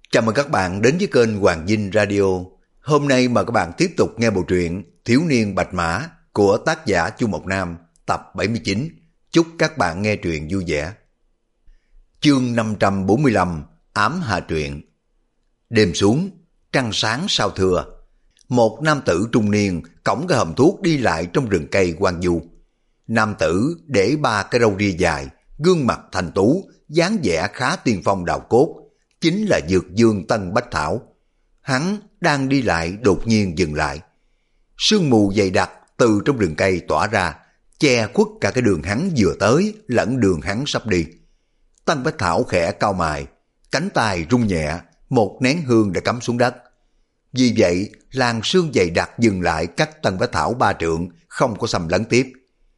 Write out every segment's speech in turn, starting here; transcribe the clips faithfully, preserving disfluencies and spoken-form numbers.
Chào mừng các bạn đến với kênh Hoàng Vinh Radio. Hôm nay mời các bạn tiếp tục nghe bộ truyện Thiếu niên Bạch Mã của tác giả Chu Mộc Nam tập bảy mươi chín. Chúc các bạn nghe truyện vui vẻ. Chương năm trăm bốn mươi lăm, Ám Hà Truyện. Đêm xuống, trăng sáng sao thưa. Một nam tử trung niên cõng cái hòm thuốc đi lại trong rừng cây hoang vu. Nam tử để ba cái râu ria dài, gương mặt thanh tú, dáng vẻ khá tiên phong đạo cốt, chính là Dược Dương Tân Bách Thảo. Hắn đang đi lại đột nhiên dừng lại. Sương mù dày đặc từ trong rừng cây tỏa ra, che khuất cả cái đường hắn vừa tới lẫn đường hắn sắp đi. Tân Bách Thảo khẽ cau mày, cánh tay rung nhẹ, một nén hương đã cắm xuống đất. Vì vậy, làn sương dày đặc dừng lại cách Tân Bách Thảo ba trượng, không có xâm lấn tiếp.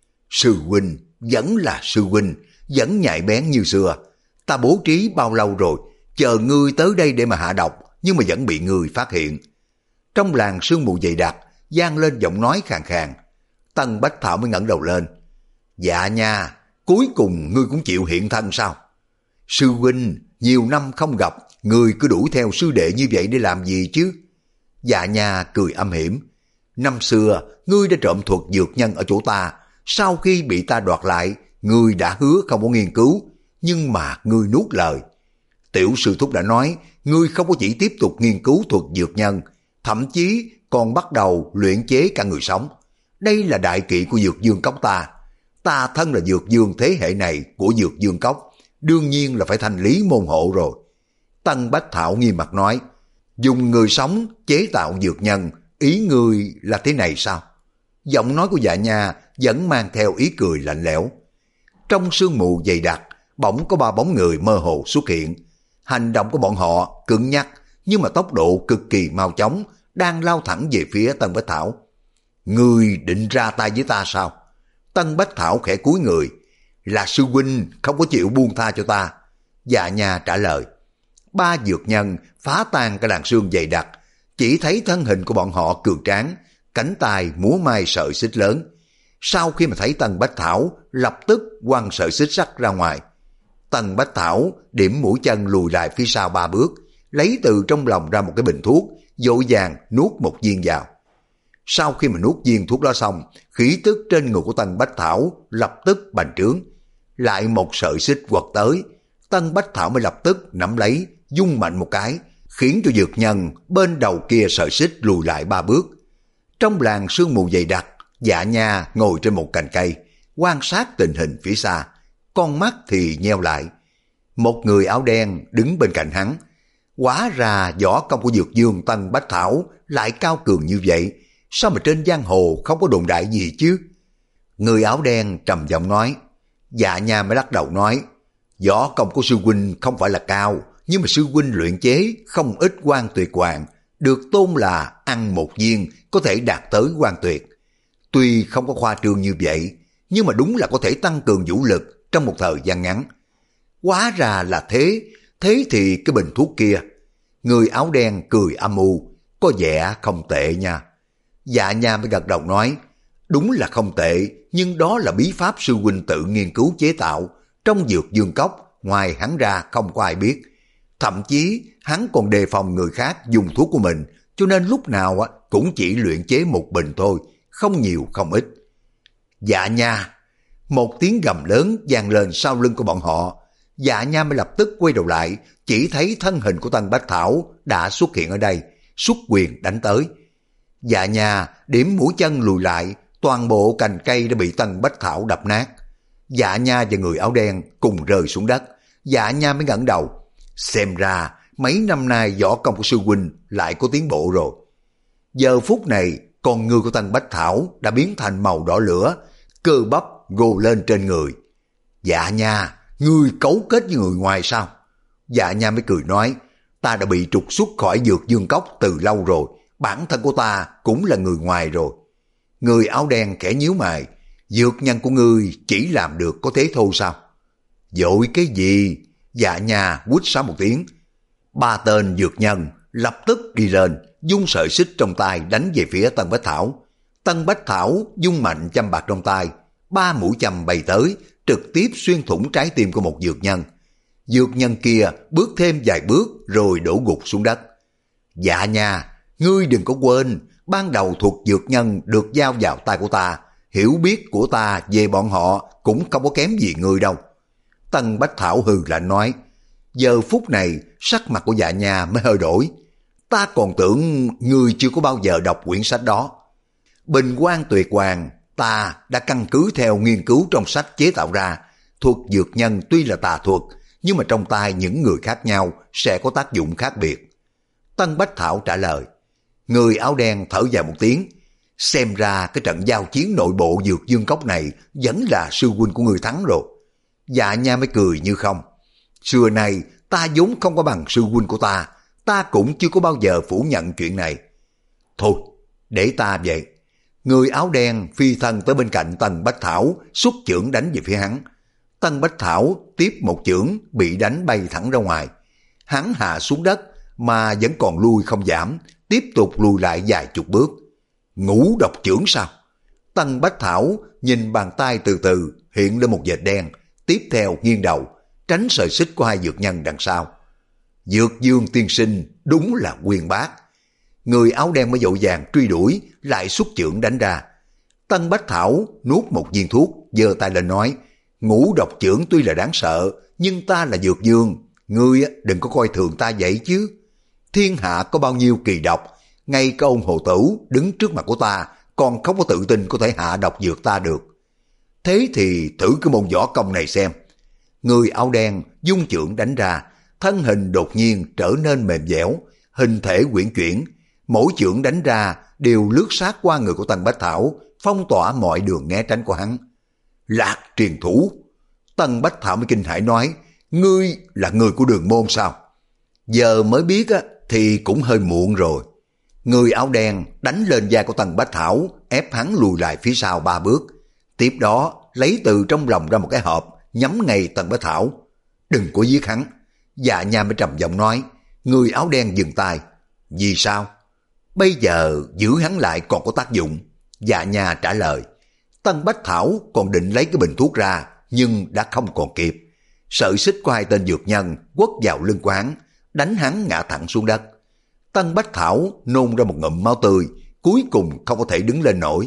Sư huynh, vẫn là sư huynh, vẫn nhạy bén như xưa. Ta bố trí bao lâu rồi, chờ ngươi tới đây để mà hạ độc, nhưng mà vẫn bị ngươi phát hiện. Trong làn sương mù dày đặc, vang lên giọng nói khàn khàn. Tân Bách Thảo mới ngẩng đầu lên. Dạ nha, cuối cùng ngươi cũng chịu hiện thân sao? Sư huynh, nhiều năm không gặp, ngươi cứ đuổi theo sư đệ như vậy để làm gì chứ? Dạ nha cười âm hiểm. Năm xưa, ngươi đã trộm thuật dược nhân ở chỗ ta, sau khi bị ta đoạt lại, ngươi đã hứa không có nghiên cứu, nhưng mà ngươi nuốt lời. Tiểu sư thúc đã nói, ngươi không có chỉ tiếp tục nghiên cứu thuật dược nhân, thậm chí còn bắt đầu luyện chế cả người sống. Đây là đại kỵ của Dược Dương Cốc ta. Ta thân là Dược Dương thế hệ này của Dược Dương Cốc, đương nhiên là phải thành lý môn hộ rồi. Tân Bách Thảo nghiêm mặt nói, dùng người sống chế tạo dược nhân, ý ngươi là thế này sao? Giọng nói của Dạ Nha vẫn mang theo ý cười lạnh lẽo. Trong sương mù dày đặc, bỗng có ba bóng người mơ hồ xuất hiện. Hành động của bọn họ cứng nhắc, nhưng mà tốc độ cực kỳ mau chóng, đang lao thẳng về phía Tân Bách Thảo. Ngươi định ra tay với ta sao? Tân Bách Thảo khẽ cúi người. Là sư huynh không có chịu buông tha cho ta. Dạ Nha trả lời. Ba dược nhân phá tan cái làn sương dày đặc, chỉ thấy thân hình của bọn họ cường tráng, cánh tay múa mai sợi xích lớn. Sau khi mà thấy Tân Bách Thảo, lập tức quăng sợi xích sắt ra ngoài. Tân Bách Thảo điểm mũi chân lùi lại phía sau ba bước, lấy từ trong lòng ra một cái bình thuốc, vội vàng nuốt một viên vào. Sau khi mà nuốt viên thuốc đó xong, khí tức trên người của Tân Bách Thảo lập tức bành trướng. Lại một sợi xích quật tới, Tân Bách Thảo mới lập tức nắm lấy, vung mạnh một cái, khiến cho dược nhân bên đầu kia sợi xích lùi lại ba bước. Trong làn sương mù dày đặc, Dạ Nha ngồi trên một cành cây, quan sát tình hình phía xa, con mắt thì nheo lại. Một người áo đen đứng bên cạnh hắn. Hóa ra võ công của Dược Dương Tân Bách Thảo lại cao cường như vậy, sao mà trên giang hồ không có đồn đại gì chứ? Người áo đen trầm giọng nói. Dạ Nha mới lắc đầu nói, võ công của sư huynh không phải là cao, nhưng mà sư huynh luyện chế không ít quan tuyệt hoàng, được tôn là ăn một viên có thể đạt tới quan tuyệt. Tuy không có khoa trương như vậy, nhưng mà đúng là có thể tăng cường vũ lực trong một thời gian ngắn. Hóa ra là thế, thế thì cái bình thuốc kia. Người áo đen cười âm u, có vẻ không tệ nha. Dạ Nha mới gật đầu nói, đúng là không tệ, nhưng đó là bí pháp sư huynh tự nghiên cứu chế tạo, trong Dược Dương Cốc, ngoài hắn ra không có ai biết. Thậm chí hắn còn đề phòng người khác dùng thuốc của mình, cho nên lúc nào cũng chỉ luyện chế một bình thôi, không nhiều không ít. Dạ Nha! Một tiếng gầm lớn vang lên sau lưng của bọn họ. Dạ Nha mới lập tức quay đầu lại, chỉ thấy thân hình của Tân Bách Thảo đã xuất hiện ở đây, xuất quyền đánh tới. Dạ Nha điểm mũi chân lùi lại, toàn bộ cành cây đã bị Tân Bách Thảo đập nát. Dạ Nha và người áo đen cùng rơi xuống đất. Dạ Nha mới ngẩng đầu. Xem ra mấy năm nay võ công của sư huynh lại có tiến bộ rồi. Giờ phút này, con người của Tân Bách Thảo đã biến thành màu đỏ lửa, cơ bắp gồ lên trên người. Dạ Nha, ngươi cấu kết với người ngoài sao? Dạ Nha mới cười nói, ta đã bị trục xuất khỏi Dược Dương Cốc từ lâu rồi, bản thân của ta cũng là người ngoài rồi. Người áo đen khẽ nhíu mày, dược nhân của ngươi chỉ làm được có thế thôi sao? Dội cái gì? Dạ Nha quýt sáo một tiếng. Ba tên dược nhân lập tức đi lên, dung sợi xích trong tay đánh về phía Tân Bách Thảo. Tân Bách Thảo dung mạnh châm bạc trong tay, ba mũi châm bay tới, trực tiếp xuyên thủng trái tim của một dược nhân. Dược nhân kia bước thêm vài bước rồi đổ gục xuống đất. Dạ nha, ngươi đừng có quên, ban đầu thuật dược nhân được giao vào tay của ta, hiểu biết của ta về bọn họ cũng không có kém gì ngươi đâu. Tân Bách Thảo hừ lạnh nói. Giờ phút này sắc mặt của Dạ nha mới hơi đổi. Ta còn tưởng ngươi chưa có bao giờ đọc quyển sách đó. Bình Quang Tuyệt Hoàng ta đã căn cứ theo nghiên cứu trong sách chế tạo ra. Thuật dược nhân tuy là tà thuật, nhưng mà trong tay những người khác nhau sẽ có tác dụng khác biệt. Tân Bách Thảo trả lời. Người áo đen thở dài một tiếng. Xem ra cái trận giao chiến nội bộ Dược Dương Cốc này vẫn là sư huynh của người thắng rồi. Dạ nha mới cười như không. Xưa này ta vốn không có bằng sư huynh của ta, ta cũng chưa có bao giờ phủ nhận chuyện này. Thôi, để ta vậy. Người áo đen phi thân tới bên cạnh Tân Bách Thảo, xuất chưởng đánh về phía hắn. Tân Bách Thảo tiếp một chưởng bị đánh bay thẳng ra ngoài. Hắn hạ xuống đất mà vẫn còn lui không giảm, tiếp tục lùi lại vài chục bước. Ngũ độc chưởng sao? Tân Bách Thảo nhìn bàn tay từ từ hiện lên một vệt đen, tiếp theo nghiêng đầu, tránh sợi xích của hai dược nhân đằng sau. Dược Dương tiên sinh đúng là quyền bác. Người áo đen mới vội vàng truy đuổi, lại xuất chưởng đánh ra. Tân Bách Thảo nuốt một viên thuốc, giơ tay lên nói, ngũ độc chưởng tuy là đáng sợ, nhưng ta là Dược Dương, ngươi đừng có coi thường ta vậy chứ. Thiên hạ có bao nhiêu kỳ độc, ngay cái ông hồ tử đứng trước mặt của ta còn không có tự tin có thể hạ độc dược ta được. Thế thì thử cái môn võ công này xem. Người áo đen dung chưởng đánh ra, thân hình đột nhiên trở nên mềm dẻo, hình thể quyển chuyển, mỗi chưởng đánh ra đều lướt sát qua người của Tân Bách Thảo, phong tỏa mọi đường né tránh của hắn. Lạc truyền thủ. Tân Bách Thảo mới kinh hãi nói, ngươi là người của Đường môn sao? Giờ mới biết á, thì cũng hơi muộn rồi. Người áo đen đánh lên vai của Tân Bách Thảo, ép hắn lùi lại phía sau ba bước. Tiếp đó lấy từ trong lòng ra một cái hộp, nhắm ngay Tân Bách Thảo. Đừng có giết hắn. Dạ nha mới trầm giọng nói. Người áo đen dừng tay. Vì sao? Bây giờ giữ hắn lại còn có tác dụng. Dạ nha trả lời. Tân Bách Thảo còn định lấy cái bình thuốc ra, nhưng đã không còn kịp. Sợi xích của hai tên dược nhân quất vào lưng của hắn, đánh hắn ngã thẳng xuống đất. Tân Bách Thảo nôn ra một ngụm máu tươi, cuối cùng không có thể đứng lên nổi.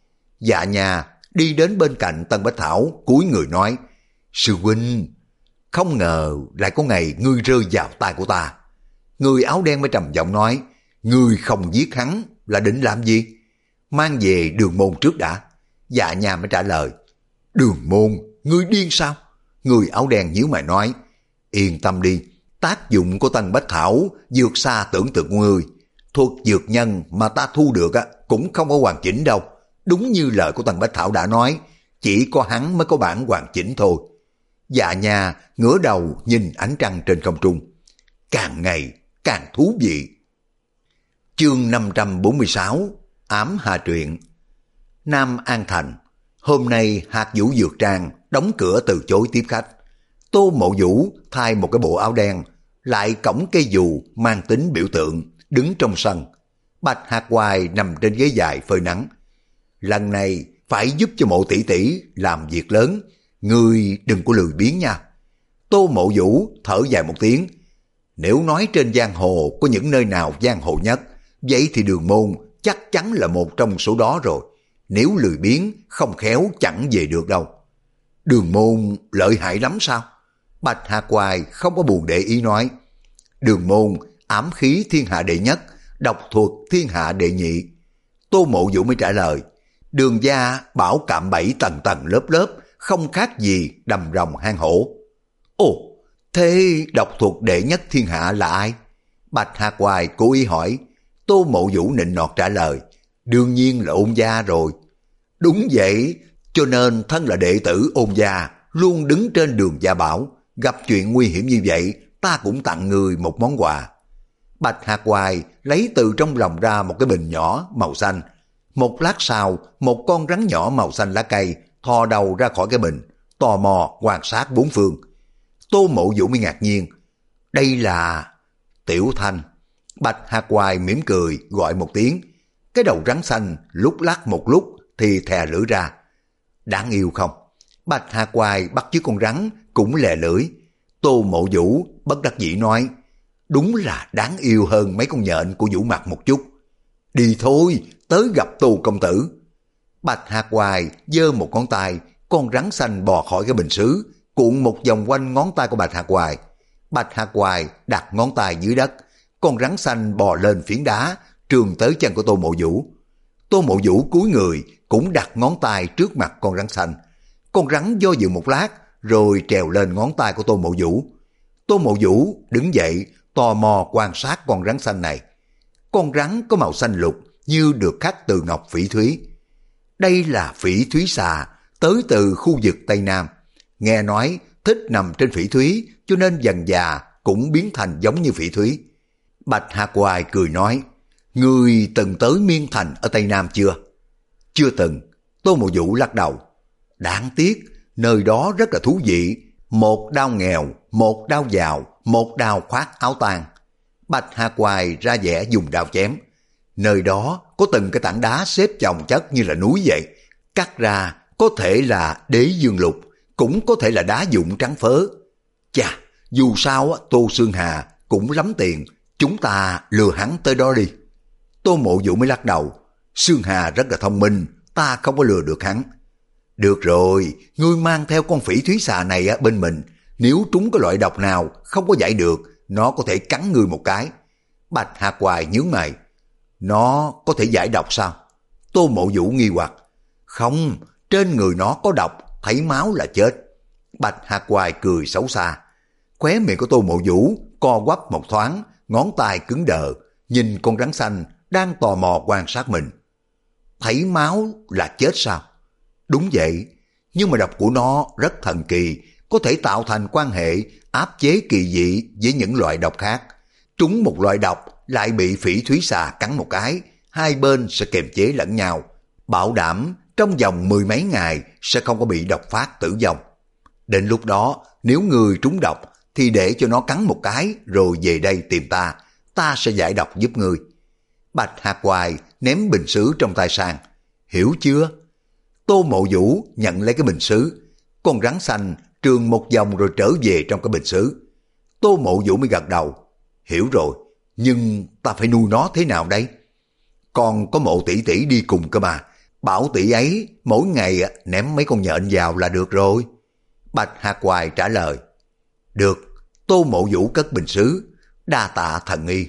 Dạ nha đi đến bên cạnh Tân Bách Thảo, cúi người nói, sư huynh, không ngờ lại có ngày ngươi rơi vào tay của ta. Người áo đen mới trầm giọng nói, ngươi không giết hắn là định làm gì? Mang về Đường môn trước đã. Dạ nha mới trả lời, Đường môn, ngươi điên sao? Người áo đen nhíu mày nói, yên tâm đi, tác dụng của Tân Bách Thảo vượt xa tưởng tượng của ngươi. Thuật dược nhân mà ta thu được á, cũng không có hoàn chỉnh đâu. Đúng như lời của Tân Bách Thảo đã nói, chỉ có hắn mới có bản hoàn chỉnh thôi. Dạ nha ngửa đầu nhìn ánh trăng trên không trung. Càng ngày càng thú vị. Chương năm trăm bốn mươi sáu, Ám Hà Truyện. Nam An Thành. Hôm nay Hạt Vũ Dược Trang đóng cửa từ chối tiếp khách. Tô Mộ Vũ thay một cái bộ áo đen, lại cõng cây dù mang tính biểu tượng, đứng trong sân. Bạch Hạc Hoài nằm trên ghế dài phơi nắng. Lần này phải giúp cho Mộ tỷ tỷ làm việc lớn, ngươi đừng có lười biếng nha. Tô Mộ Vũ thở dài một tiếng. Nếu nói trên giang hồ có những nơi nào giang hồ nhất, vậy thì Đường môn chắc chắn là một trong số đó rồi. Nếu lười biếng không khéo chẳng về được đâu. Đường môn lợi hại lắm sao? Bạch Hạc Hoài không có buồn để ý nói. Đường môn ám khí thiên hạ đệ nhất, độc thuật thiên hạ đệ nhị. Tô Mộ Vũ mới trả lời. Đường gia bảo cạm bẫy tầng tầng lớp lớp, không khác gì đầm rồng hang hổ. Ồ, thế độc thuật đệ nhất thiên hạ là ai? Bạch Hạc Hoài cố ý hỏi. Tô Mộ Vũ nịnh nọt trả lời. Đương nhiên là Ôn gia rồi. Đúng vậy, cho nên thân là đệ tử Ôn gia, luôn đứng trên đường gia bảo. Gặp chuyện nguy hiểm như vậy, ta cũng tặng người một món quà. Bạch Hạc Hoài lấy từ trong lòng ra một cái bình nhỏ màu xanh. Một lát sau, một con rắn nhỏ màu xanh lá cây thò đầu ra khỏi cái bình, tò mò quan sát bốn phương. Tô Mộ Vũ mới ngạc nhiên. Đây là Tiểu Thanh. Bạch Hạc Hoài mỉm cười gọi một tiếng. Cái đầu rắn xanh lúc lắc một lúc thì thè lưỡi ra. Đáng yêu không? Bạch Hạc Hoài bắt chước con rắn cũng lè lưỡi. Tô Mộ Vũ bất đắc dĩ nói, đúng là đáng yêu hơn mấy con nhện của Vũ Mặt một chút. Đi thôi, tới gặp Tô công tử. Bạch Hạc Hoài giơ một ngón tay, con rắn xanh bò khỏi cái bình sứ, cuộn một vòng quanh ngón tay của Bạch Hạc Hoài. Bạch Hạc Hoài đặt ngón tay dưới đất, con rắn xanh bò lên phiến đá, trườn tới chân của Tô Mộ Vũ. Tô Mộ Vũ cúi người cũng đặt ngón tay trước mặt con rắn xanh. Con rắn do dự một lát rồi trèo lên ngón tay của Tô Mộ Vũ. Tô Mộ Vũ đứng dậy tò mò quan sát con rắn xanh này. Con rắn có màu xanh lục như được khắc từ ngọc phỉ thúy. Đây là phỉ thúy xà tới từ khu vực Tây Nam. Nghe nói thích nằm trên phỉ thúy cho nên dần già cũng biến thành giống như phỉ thúy. Bạch Hạc Hoài cười nói, ngươi từng tới Miên Thành ở Tây Nam chưa? Chưa từng. Tô Mộ Vũ lắc đầu. Đáng tiếc, nơi đó rất là thú vị. Một đao nghèo, một đao giàu, một đao khoác áo tang. Bạch Hạc Hoài ra vẻ dùng đao chém. Nơi đó có từng cái tảng đá xếp chồng chất như là núi vậy. Cắt ra có thể là đế dương lục, cũng có thể là đá dụng trắng phớ. Chà, dù sao Tô Xương Hà cũng lắm tiền, chúng ta lừa hắn tới đó đi. Tô Mộ Vũ mới lắc đầu. Xương Hà rất là thông minh, ta không có lừa được hắn. Được rồi, ngươi mang theo con phỉ thúy xà này bên mình. Nếu trúng cái loại độc nào không có giải được, nó có thể cắn ngươi một cái. Bạch Hạc Hoài nhướng mày. Nó có thể giải độc sao? Tô Mộ Vũ nghi hoặc. Không, trên người nó có độc, thấy máu là chết. Bạch Hạc Hoài cười xấu xa. Khóe miệng của Tô Mộ Vũ co quắp một thoáng, ngón tay cứng đờ, nhìn con rắn xanh đang tò mò quan sát mình. Thấy máu là chết sao? Đúng vậy, nhưng mà độc của nó rất thần kỳ, có thể tạo thành quan hệ áp chế kỳ dị với những loại độc khác. Trúng một loại độc lại bị phỉ thúy xà cắn một cái, hai bên sẽ kiềm chế lẫn nhau, bảo đảm trong vòng mười mấy ngày sẽ không có bị độc phát tử vong. Đến lúc đó, nếu người trúng độc thì để cho nó cắn một cái rồi về đây tìm ta, ta sẽ giải độc giúp ngươi. Bạch Hạc Hoài ném bình sứ trong tay sang. Hiểu chưa? Tô Mộ Vũ nhận lấy cái bình sứ. Con rắn xanh trườn một vòng rồi trở về trong cái bình sứ. Tô Mộ Vũ mới gật đầu. Hiểu rồi, nhưng ta phải nuôi nó thế nào đây? Còn có Mộ tỷ tỷ đi cùng cơ mà. Bảo tỷ ấy mỗi ngày ném mấy con nhện vào là được rồi. Bạch Hạc Hoài trả lời. Được. Tô Mộ Vũ cất bình sứ. Đa tạ thần y.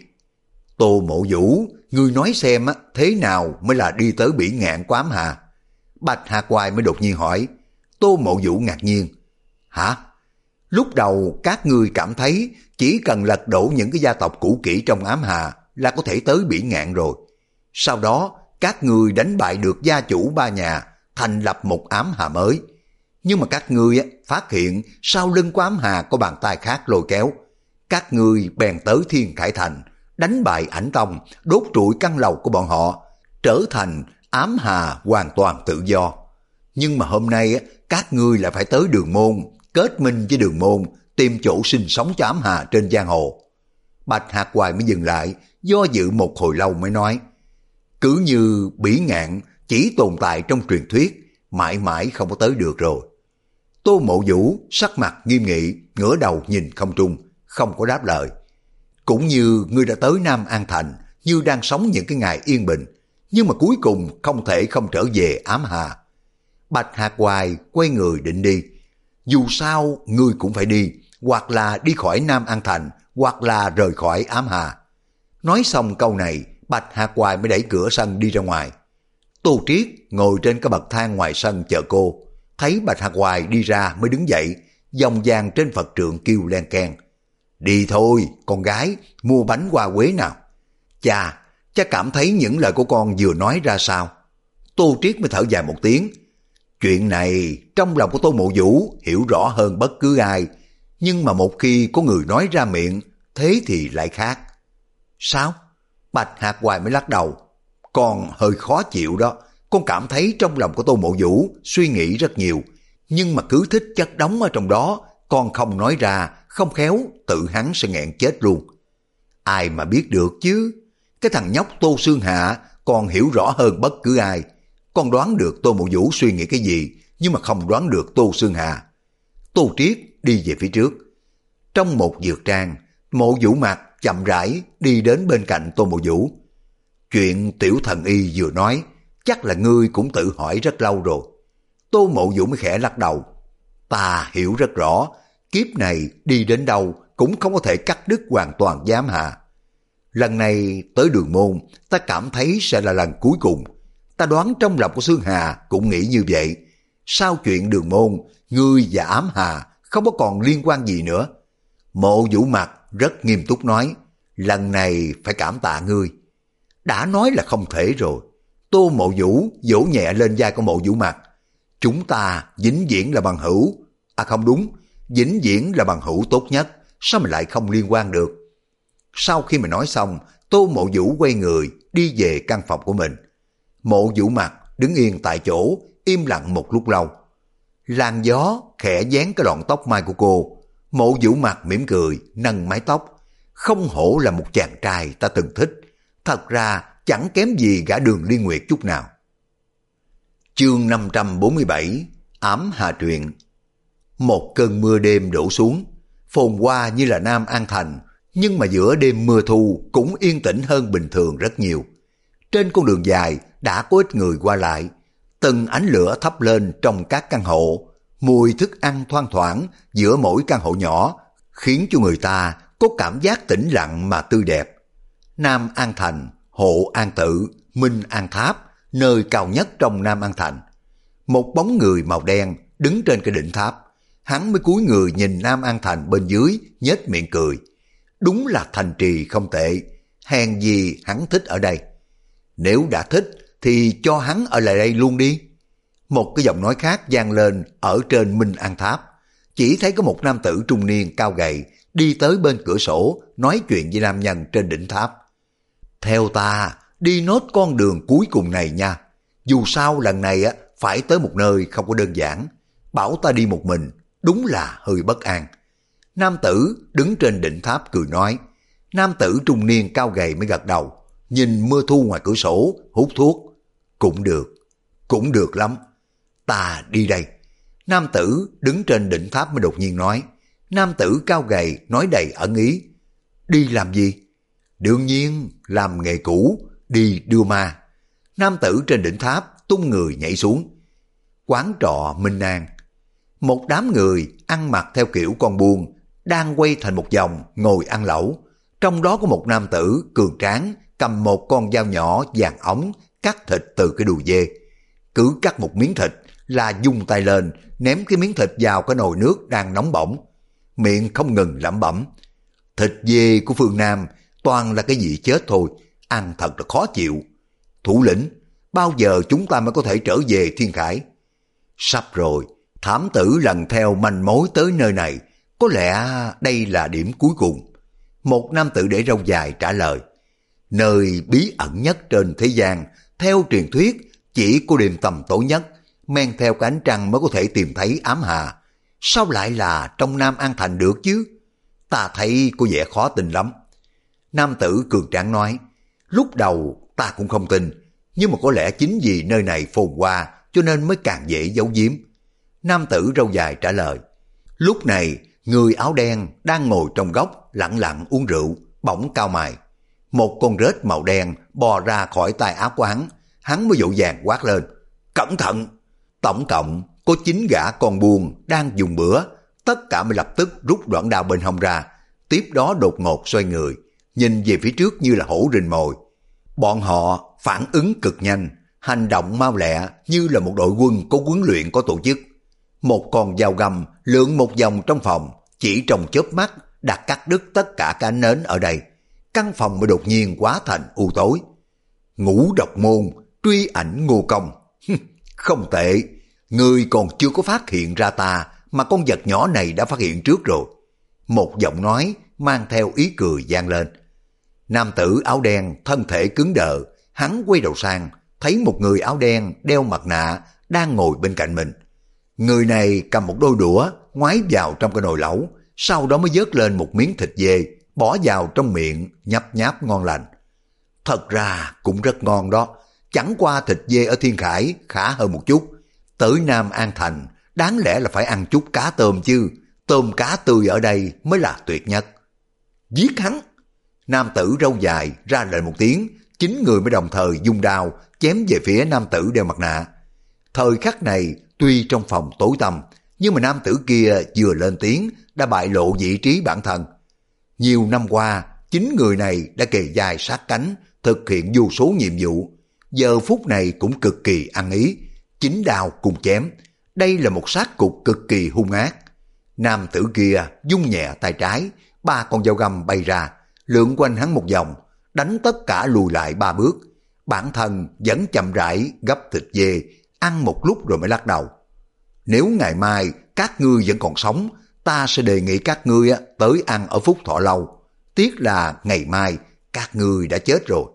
Tô Mộ Vũ, ngươi nói xem thế nào mới là đi tới Bỉ Ngạn của Ám Hà? Bạch Hạc Hoài mới đột nhiên hỏi. Tô Mộ Vũ ngạc nhiên. Hả? Lúc đầu các ngươi cảm thấy chỉ cần lật đổ những cái gia tộc cũ kỹ trong Ám Hà là có thể tới Bỉ Ngạn rồi. Sau đó các ngươi đánh bại được gia chủ ba nhà, thành lập một Ám Hà mới. Nhưng mà các ngươi phát hiện sau lưng của Ám Hà có bàn tay khác lôi kéo. Các ngươi bèn tới Thiên Khải Thành, đánh bại Ảnh Tông, đốt trụi căn lầu của bọn họ, trở thành Ám Hà hoàn toàn tự do. Nhưng mà hôm nay các ngươi lại phải tới Đường Môn, kết minh với Đường Môn, tìm chỗ sinh sống cho Ám Hà trên giang hồ. Bạch Hạc Hoài mới dừng lại, do dự một hồi lâu mới nói. Cứ như Bỉ Ngạn chỉ tồn tại trong truyền thuyết, mãi mãi không có tới được rồi. Tô Mộ Vũ sắc mặt nghiêm nghị, ngửa đầu nhìn không trung, không có đáp lời. Cũng như ngươi đã tới Nam An Thành, như đang sống những cái ngày yên bình, nhưng mà cuối cùng không thể không trở về Ám Hà. Bạch Hạc Hoài quay người định đi. Dù sao ngươi cũng phải đi, hoặc là đi khỏi Nam An Thành, hoặc là rời khỏi Ám Hà. Nói xong câu này, Bạch Hạc Hoài mới đẩy cửa sân đi ra ngoài. Tô Triết ngồi trên cái bậc thang ngoài sân chờ cô, thấy Bạch Hạc Hoài đi ra mới đứng dậy, vòng vàng trên Phật trượng kêu len keng. Đi thôi, con gái, mua bánh hoa quế nào. Chà, cha cảm thấy những lời của con vừa nói ra sao? Tô Triết mới thở dài một tiếng. Chuyện này trong lòng của Tô Mộ Vũ hiểu rõ hơn bất cứ ai, nhưng mà một khi có người nói ra miệng, thế thì lại khác. Sao? Bạch Hạc Hoài mới lắc đầu. Con hơi khó chịu đó, con cảm thấy trong lòng của Tô Mộ Vũ suy nghĩ rất nhiều, nhưng mà cứ thích chất đóng ở trong đó, con không nói ra, không khéo tự hắn sẽ nghẹn chết luôn. Ai mà biết được chứ? Cái thằng nhóc Tô Xương Hạ còn hiểu rõ hơn bất cứ ai. Con đoán được Tô Mộ Vũ suy nghĩ cái gì, nhưng mà không đoán được Tô Xương Hạ. Tô Triết đi về phía trước. Trong một dược trang, Mộ Vũ Mặt chậm rãi đi đến bên cạnh Tô Mộ Vũ. Chuyện tiểu thần y vừa nói, chắc là ngươi cũng tự hỏi rất lâu rồi. Tô Mộ Vũ mới khẽ lắc đầu. Ta hiểu rất rõ, kiếp này đi đến đâu cũng không có thể cắt đứt hoàn toàn với ám hà. Lần này tới Đường Môn, ta cảm thấy sẽ là lần cuối cùng. Ta đoán trong lòng của Sương Hà cũng nghĩ như vậy. Sau chuyện Đường Môn, ngươi và ám hà không có còn liên quan gì nữa. Mộ Vũ Mặt rất nghiêm túc nói, lần này phải cảm tạ ngươi. Đã nói là không thể rồi. Tô Mộ Vũ vỗ nhẹ lên vai của Mộ Vũ Mặt. Chúng ta vĩnh viễn là bằng hữu. À không đúng, vĩnh viễn là bằng hữu tốt nhất, sao mà lại không liên quan được. Sau khi mà nói xong, Tô Mộ Vũ quay người đi về căn phòng của mình. Mộ Vũ Mặt đứng yên tại chỗ, im lặng một lúc lâu. Làn gió khẽ dán cái lọn tóc mai của cô. Mộ Vũ Mặt mỉm cười, nâng mái tóc. Không hổ là một chàng trai ta từng thích. Thật ra chẳng kém gì gã Đường Liên Nguyệt chút nào. Chương năm trăm bốn mươi bảy, Ám Hà Truyện. Một cơn mưa đêm đổ xuống, phồn hoa như là Nam An Thành, nhưng mà giữa đêm mưa thu cũng yên tĩnh hơn bình thường rất nhiều. Trên con đường dài đã có ít người qua lại, từng ánh lửa thắp lên trong các căn hộ, mùi thức ăn thoang thoảng giữa mỗi căn hộ nhỏ, khiến cho người ta có cảm giác tĩnh lặng mà tươi đẹp. Nam An Thành, Hộ An Tự, Minh An Tháp, nơi cao nhất trong Nam An Thành. Một bóng người màu đen đứng trên cái đỉnh tháp, hắn mới cúi người nhìn Nam An Thành bên dưới, nhếch miệng cười. Đúng là thành trì không tệ, hèn gì hắn thích ở đây. Nếu đã thích thì cho hắn ở lại đây luôn đi. Một cái giọng nói khác vang lên ở trên Minh An Tháp. Chỉ thấy có một nam tử trung niên cao gầy đi tới bên cửa sổ nói chuyện với nam nhân trên đỉnh tháp. Theo ta đi nốt con đường cuối cùng này nha. Dù sao lần này á phải tới một nơi không có đơn giản. Bảo ta đi một mình đúng là hơi bất an. Nam tử đứng trên đỉnh tháp cười nói. Nam tử trung niên cao gầy mới gật đầu, nhìn mưa thu ngoài cửa sổ, hút thuốc. Cũng được, cũng được lắm. Ta đi đây. Nam tử đứng trên đỉnh tháp mới đột nhiên nói. Nam tử cao gầy nói đầy ẩn ý. Đi làm gì? Đương nhiên làm nghề cũ, đi đưa ma. Nam tử trên đỉnh tháp tung người nhảy xuống. Quán trọ Minh An. Một đám người ăn mặc theo kiểu con buôn đang quay thành một vòng ngồi ăn lẩu. Trong đó có một nam tử cường tráng cầm một con dao nhỏ vàng ống cắt thịt từ cái đùi dê. Cứ cắt một miếng thịt là dung tay lên ném cái miếng thịt vào cái nồi nước đang nóng bỏng. Miệng không ngừng lẩm bẩm. Thịt dê của phương Nam toàn là cái gì chết thôi, ăn thật là khó chịu. Thủ lĩnh, bao giờ chúng ta mới có thể trở về Thiên Khải? Sắp rồi, thám tử lần theo manh mối tới nơi này, có lẽ đây là điểm cuối cùng. Một nam tử để râu dài trả lời. Nơi bí ẩn nhất trên thế gian, theo truyền thuyết, chỉ có đêm tầm tối nhất, men theo cái ánh trăng mới có thể tìm thấy ám hà. Sao lại là trong Nam An Thành được chứ? Ta thấy có vẻ khó tin lắm. Nam tử cường tráng nói. Lúc đầu ta cũng không tin, nhưng mà có lẽ chính vì nơi này phồn hoa cho nên mới càng dễ giấu giếm. Nam tử râu dài trả lời. Lúc này, người áo đen đang ngồi trong góc lặng lặng uống rượu, bỗng cau mày. Một con rết màu đen bò ra khỏi tay áo của hắn, hắn mới vội vàng quát lên. Cẩn thận! Tổng cộng có chín gã con buôn đang dùng bữa, tất cả mới lập tức rút đoạn đao bên hông ra, tiếp đó đột ngột xoay người, nhìn về phía trước như là hổ rình mồi. Bọn họ phản ứng cực nhanh, hành động mau lẹ như là một đội quân có huấn luyện có tổ chức. Một con dao găm lượn một vòng trong phòng, chỉ trong chớp mắt đã cắt đứt tất cả cái ánh nến ở đây. Căn phòng mới đột nhiên hóa thành u tối. Ngũ độc môn, truy ảnh Ngô Công. Không tệ, người còn chưa có phát hiện ra ta mà con vật nhỏ này đã phát hiện trước rồi. Một giọng nói mang theo ý cười vang lên. Nam tử áo đen thân thể cứng đờ, hắn quay đầu sang, thấy một người áo đen đeo mặt nạ đang ngồi bên cạnh mình. Người này cầm một đôi đũa ngoái vào trong cái nồi lẩu, sau đó mới vớt lên một miếng thịt dê, bỏ vào trong miệng, nhấp nháp ngon lành. Thật ra cũng rất ngon đó, chẳng qua thịt dê ở Thiên Khải khá hơn một chút. Tới Nam An Thành, đáng lẽ là phải ăn chút cá tôm chứ, Tôm cá tươi ở đây mới là tuyệt nhất. Giết hắn! Nam tử râu dài ra lệnh một tiếng, chín người mới đồng thời dung đao chém về phía nam tử đeo mặt nạ. Thời khắc này tuy trong phòng tối tăm, nhưng mà nam tử kia vừa lên tiếng đã bại lộ vị trí bản thân. Nhiều năm qua, chín người này đã kề vai sát cánh, thực hiện vô số nhiệm vụ. Giờ phút này cũng cực kỳ ăn ý, chín đao cùng chém. Đây là một sát cục cực kỳ hung ác. Nam tử kia dung nhẹ tay trái, ba con dao găm bay ra, lượn quanh hắn một vòng, đánh tất cả lùi lại ba bước. Bản thân vẫn chậm rãi gấp thịt dê, ăn một lúc rồi mới lắc đầu. Nếu ngày mai các ngươi vẫn còn sống, ta sẽ đề nghị các ngươi tới ăn ở Phúc Thọ Lâu. Tiếc là ngày mai các ngươi đã chết rồi.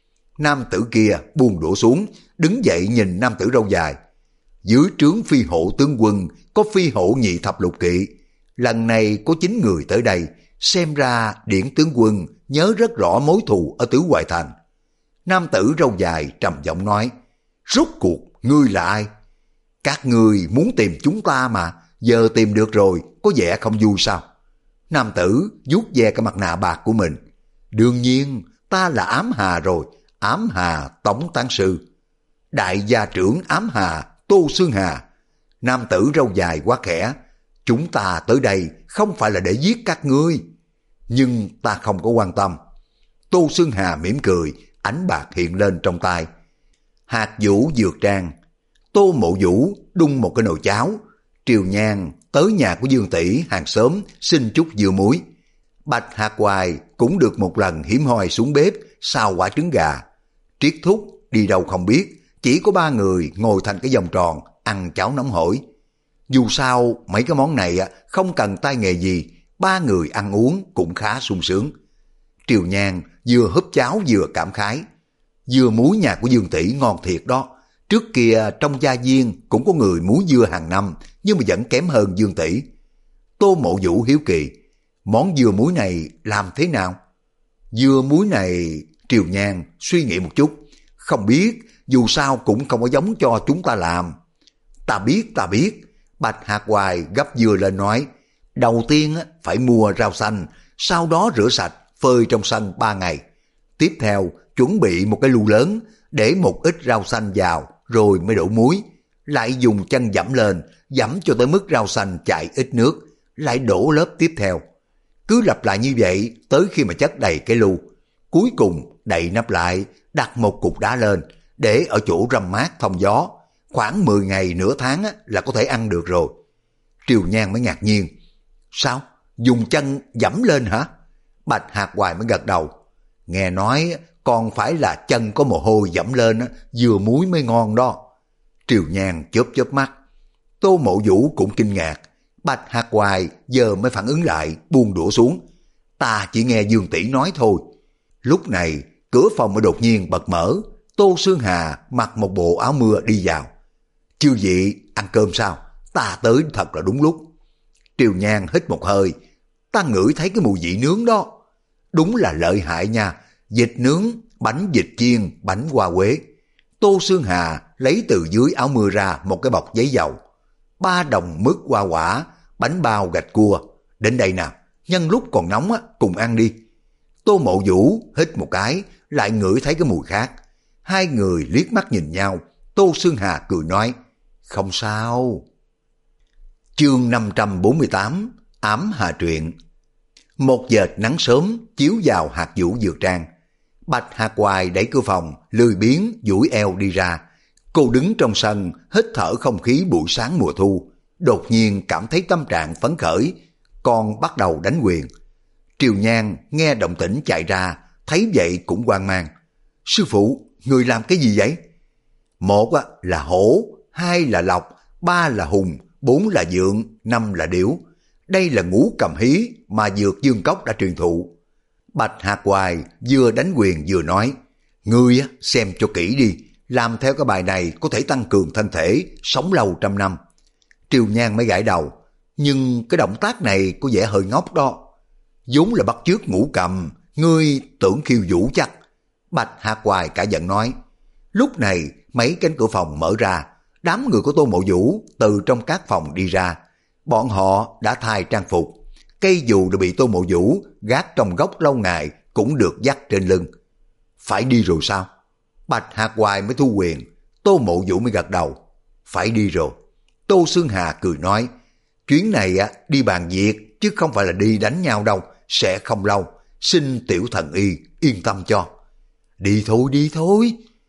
Nam tử kia buông đũa xuống, đứng dậy nhìn nam tử râu dài. Dưới trướng phi hộ tướng quân có phi hộ nhị thập lục kỵ. Lần này có chín người tới đây, xem ra điển tướng quân nhớ rất rõ mối thù ở Tứ Hoài Thành. Nam tử râu dài trầm giọng nói, rốt cuộc ngươi là ai? Các ngươi muốn tìm chúng ta mà, giờ tìm được rồi, có vẻ không vui sao? Nam tử vuốt ve cái mặt nạ bạc của mình. Đương nhiên, ta là Ám Hà rồi, Ám Hà Tống Tán Sư. Đại gia trưởng Ám Hà, Tô Xương Hà. Nam tử râu dài quá khẽ, chúng ta tới đây không phải là để giết các ngươi. Nhưng ta không có quan tâm. Tô Xương Hà mỉm cười, ánh bạc hiện lên trong tay. Hạt vũ dược trang. Tô Mộ Vũ đun một cái nồi cháo. Triều Nhan tới nhà của Dương Tỷ hàng xóm xin chút dưa muối. Bạch Hạc Hoài cũng được một lần hiếm hoi xuống bếp xào quả trứng gà. Triết Thúc đi đâu không biết, chỉ có ba người ngồi thành cái vòng tròn ăn cháo nóng hổi. Dù sao mấy cái món này không cần tay nghề gì, ba người ăn uống cũng khá sung sướng. Triều Nhan vừa húp cháo vừa cảm khái. Dưa muối nhà của Dương Tỷ ngon thiệt đó. Trước kia trong gia viên cũng có người muối dưa hàng năm, nhưng mà vẫn kém hơn Dương Tỷ. Tô Mộ Vũ hiếu kỳ, món dưa muối này làm thế nào? Dưa muối này, Triều Nhan suy nghĩ một chút, không biết, dù sao cũng không có giống cho chúng ta làm. Ta biết, ta biết. Bạch Hạc Hoài gấp dưa lên nói, đầu tiên phải mua rau xanh, sau đó rửa sạch, phơi trong sân ba ngày. Tiếp theo chuẩn bị một cái lu lớn, để một ít rau xanh vào, rồi mới đổ muối. Lại dùng chân dẫm lên, dẫm cho tới mức rau xanh chảy ít nước, lại đổ lớp tiếp theo. Cứ lặp lại như vậy tới khi mà chất đầy cái lu. Cuối cùng đậy nắp lại, đặt một cục đá lên, để ở chỗ râm mát thông gió. Khoảng mười ngày nửa tháng là có thể ăn được rồi. Triều Nhan mới ngạc nhiên. Sao? Dùng chân dẫm lên hả? Bạch Hạc Hoài mới gật đầu. Nghe nói còn phải là chân có mồ hôi dẫm lên dừa muối mới ngon đó. Triều Nhan chớp chớp mắt. Tô Mộ Vũ cũng kinh ngạc. Bạch Hạc Hoài giờ mới phản ứng lại, buông đũa xuống. Ta chỉ nghe Dương Tỷ nói thôi. Lúc này cửa phòng mới đột nhiên bật mở. Tô Xương Hà mặc một bộ áo mưa đi vào. Chư vị ăn cơm sao? Ta tới thật là đúng lúc. Triều Nhan hít một hơi. Ta ngửi thấy cái mùi vị nướng đó. Đúng là lợi hại nha. Vịt nướng, bánh vịt chiên, bánh hoa quế. Tô Xương Hà lấy từ dưới áo mưa ra một cái bọc giấy dầu. Ba đồng mứt hoa quả, bánh bao gạch cua. Đến đây nào, nhân lúc còn nóng á, cùng ăn đi. Tô Mộ Vũ hít một cái, lại ngửi thấy cái mùi khác. Hai người liếc mắt nhìn nhau. Tô Xương Hà cười nói, không sao. Chương năm trăm bốn mươi tám, Ám Hà Truyện. Một vệt nắng sớm chiếu vào hạt vũ dược trang. Bạch Hạc Hoài đẩy cửa phòng, lười biếng duỗi eo đi ra. Cô đứng trong sân, hít thở không khí buổi sáng mùa thu. Đột nhiên cảm thấy tâm trạng phấn khởi, còn bắt đầu đánh quyền. Triều Nhan nghe động tĩnh chạy ra, thấy vậy cũng hoang mang. Sư phụ, người làm cái gì vậy? Một là hổ, hai là lộc, ba là hùng, bốn là dượng, năm là điểu. Đây là ngũ cầm hí mà Dược Dương Cốc đã truyền thụ. Bạch Hạc Hoài vừa đánh quyền vừa nói, ngươi xem cho kỹ đi, làm theo cái bài này có thể tăng cường thân thể, sống lâu trăm năm. Triều Nhan mới gãi đầu, nhưng cái động tác này có vẻ hơi ngốc đó. Vốn là bắt chước ngũ cầm, ngươi tưởng khiêu vũ chắc. Bạch Hạc Hoài cả giận nói. Lúc này mấy cánh cửa phòng mở ra, đám người của Tô Mộ Vũ từ trong các phòng đi ra. bọn họ đã thay trang phục. Cây dù đã bị Tô Mộ Vũ gác trong góc lâu ngày cũng được dắt trên lưng. Phải đi rồi sao? Bạch Hạc Hoài mới thu quyền, Tô Mộ Vũ mới gật đầu. Phải đi rồi. Tô Xương Hà cười nói, chuyến này á đi bàn việc chứ không phải là đi đánh nhau đâu, sẽ không lâu, xin tiểu thần y yên tâm cho. Đi thôi đi thôi,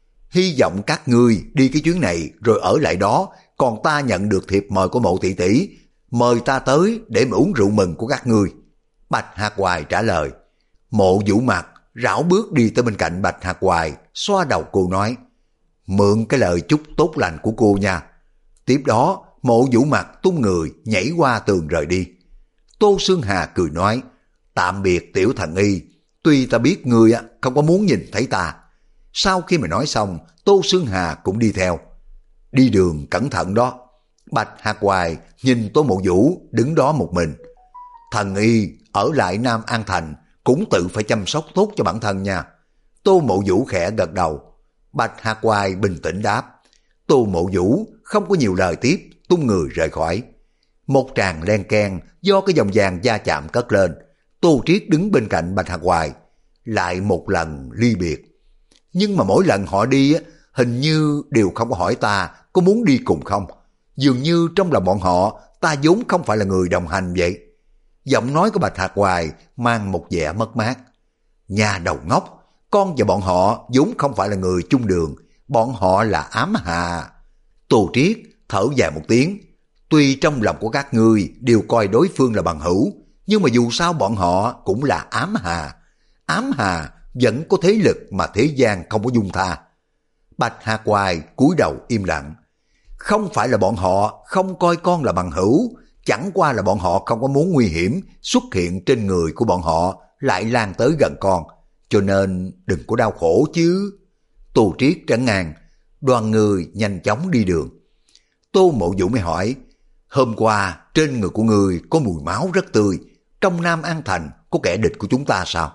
hy vọng các ngươi đi cái chuyến này rồi ở lại đó, còn ta nhận được thiệp mời của Mộ tỷ tỷ, mời ta tới để mà uống rượu mừng của các ngươi. Bạch Hạc Hoài trả lời. Mộ Vũ mặt rảo bước đi tới bên cạnh Bạch Hạc Hoài, xoa đầu cô nói, mượn cái lời chúc tốt lành của cô nha. Tiếp đó Mộ Vũ mặt tung người nhảy qua tường rời đi. Tô Xương Hà cười nói, tạm biệt tiểu thần y, tuy ta biết ngươi không có muốn nhìn thấy ta. Sau khi mà nói xong, Tô Xương Hà cũng đi theo. Đi đường cẩn thận đó. Bạch Hạc Hoài nhìn Tô Mộ Vũ đứng đó một mình. Thần y ở lại Nam An Thành cũng tự phải chăm sóc tốt cho bản thân nha. Tô Mộ Vũ khẽ gật đầu. Bạch Hạc Hoài bình tĩnh đáp. Tô Mộ Vũ không có nhiều lời tiếp, tung người rời khỏi. Một tràng len keng do cái vòng vàng va chạm cất lên. Tô Triết đứng bên cạnh Bạch Hạc Hoài. Lại một lần ly biệt. Nhưng mà mỗi lần họ đi hình như đều không có hỏi ta có muốn đi cùng không. Dường như trong lòng bọn họ ta vốn không phải là người đồng hành vậy. Giọng nói của Bạch Hạc Hoài mang một vẻ mất mát. Nhà đầu ngốc, con và bọn họ vốn không phải là người chung đường, bọn họ là ám hà. Tô Triết thở dài một tiếng. Tuy trong lòng của các ngươi đều coi đối phương là bằng hữu, nhưng mà dù sao bọn họ cũng là ám hà. Ám hà vẫn có thế lực mà thế gian không có dung tha. Bạch Hạc Hoài cúi đầu im lặng. Không phải là bọn họ không coi con là bằng hữu, chẳng qua là bọn họ không có muốn nguy hiểm xuất hiện trên người của bọn họ lại lan tới gần con, cho nên đừng có đau khổ chứ. Tô Triết trấn ngang, đoàn người nhanh chóng đi đường. Tô Mộ Vũ mới hỏi, hôm qua trên người của người có mùi máu rất tươi, trong Nam An Thành có kẻ địch của chúng ta sao?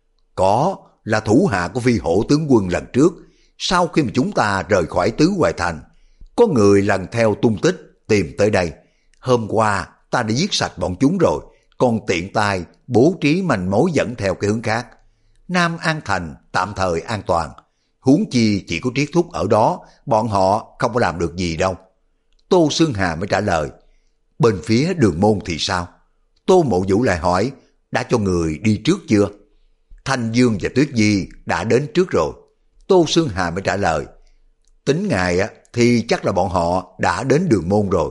Có, là thủ hạ của Phi Hổ tướng quân lần trước. Sau khi mà chúng ta rời khỏi Tứ Hoài Thành, có người lần theo tung tích tìm tới đây. Hôm qua ta đã giết sạch bọn chúng rồi, còn tiện tay bố trí manh mối dẫn theo cái hướng khác. Nam An Thành tạm thời an toàn, huống chi chỉ có Triết Thúc ở đó, bọn họ không có làm được gì đâu. Tô Xương Hà mới trả lời. Bên phía Đường Môn thì sao? Tô Mộ Vũ lại hỏi, đã cho người đi trước chưa? Thanh Dương và Tuyết Di đã đến trước rồi. Tô Xương Hà mới trả lời. Tính ngày á thì chắc là bọn họ đã đến Đường Môn rồi.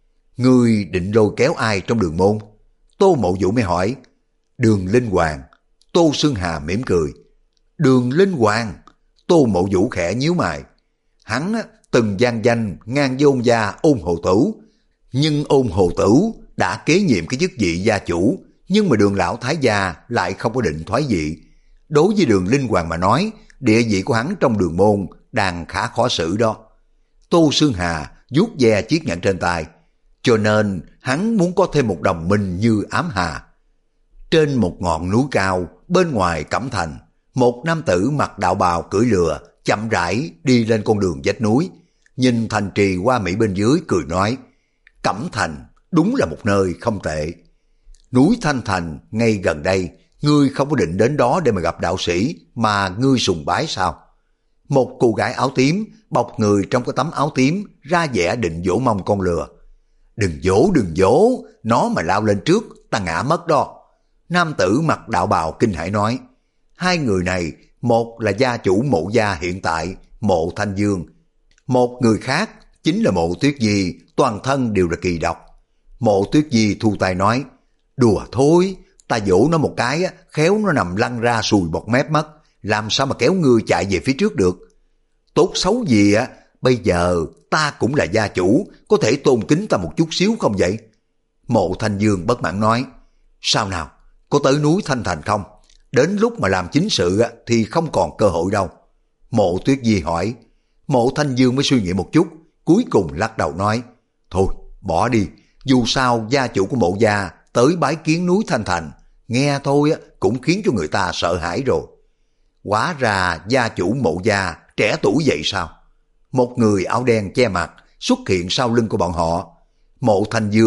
Ngươi định lôi kéo ai trong Đường Môn? Tô Mộ Vũ mới hỏi. Đường Linh Hoàng. Tô Xương Hà mỉm cười. Đường Linh Hoàng? Tô Mộ Vũ khẽ nhíu mày. Hắn á, từng gian danh ngang với ôn gia Ôn Hồ Tửu, nhưng Ôn Hồ Tửu đã kế nhiệm cái chức vị gia chủ, nhưng mà Đường lão thái gia lại không có định thoái vị. Đối với Đường Linh Hoàng mà nói, địa vị của hắn trong Đường Môn đang khá khó xử đó. Tô Xương Hà vuốt ve chiếc nhẫn trên tay, cho nên hắn muốn có thêm một đồng minh như ám hà. Trên một ngọn núi cao bên ngoài Cẩm Thành, một nam tử mặc đạo bào cưỡi lừa chậm rãi đi lên con đường vách núi, nhìn thành trì hoa mỹ bên dưới cười nói, Cẩm Thành đúng là một nơi không tệ. Núi Thanh Thành ngay gần đây, ngươi không có định đến đó để mà gặp đạo sĩ mà ngươi sùng bái sao? Một cô gái áo tím bọc người trong cái tấm áo tím ra vẻ định dỗ mông con lừa. Đừng dỗ đừng dỗ, nó mà lao lên trước ta ngã mất đó. Nam tử mặc đạo bào kinh hãi nói. Hai người này, một là gia chủ Mộ gia hiện tại, Mộ Thanh Dương. Một người khác chính là Mộ Tuyết Di, toàn thân đều là kỳ độc. Mộ Tuyết Di thu tay nói, đùa thôi, ta dỗ nó một cái, khéo nó nằm lăn ra sùi bọt mép mất, làm sao mà kéo ngươi chạy về phía trước được. Tốt xấu gì á, bây giờ ta cũng là gia chủ, có thể tôn kính ta một chút xíu không vậy? Mộ Thanh Dương bất mãn nói, sao nào, có tới núi Thanh Thành không? Đến lúc mà làm chính sự thì không còn cơ hội đâu. Mộ Tuyết Di hỏi. Mộ Thanh Dương mới suy nghĩ một chút, cuối cùng lắc đầu nói, thôi bỏ đi, dù sao gia chủ của Mộ gia tới bái kiến núi Thanh Thành, nghe thôi cũng khiến cho người ta sợ hãi rồi. Hóa ra gia chủ Mộ gia trẻ tuổi vậy sao? Một người áo đen che mặt xuất hiện sau lưng của bọn họ. Mộ Thanh Dương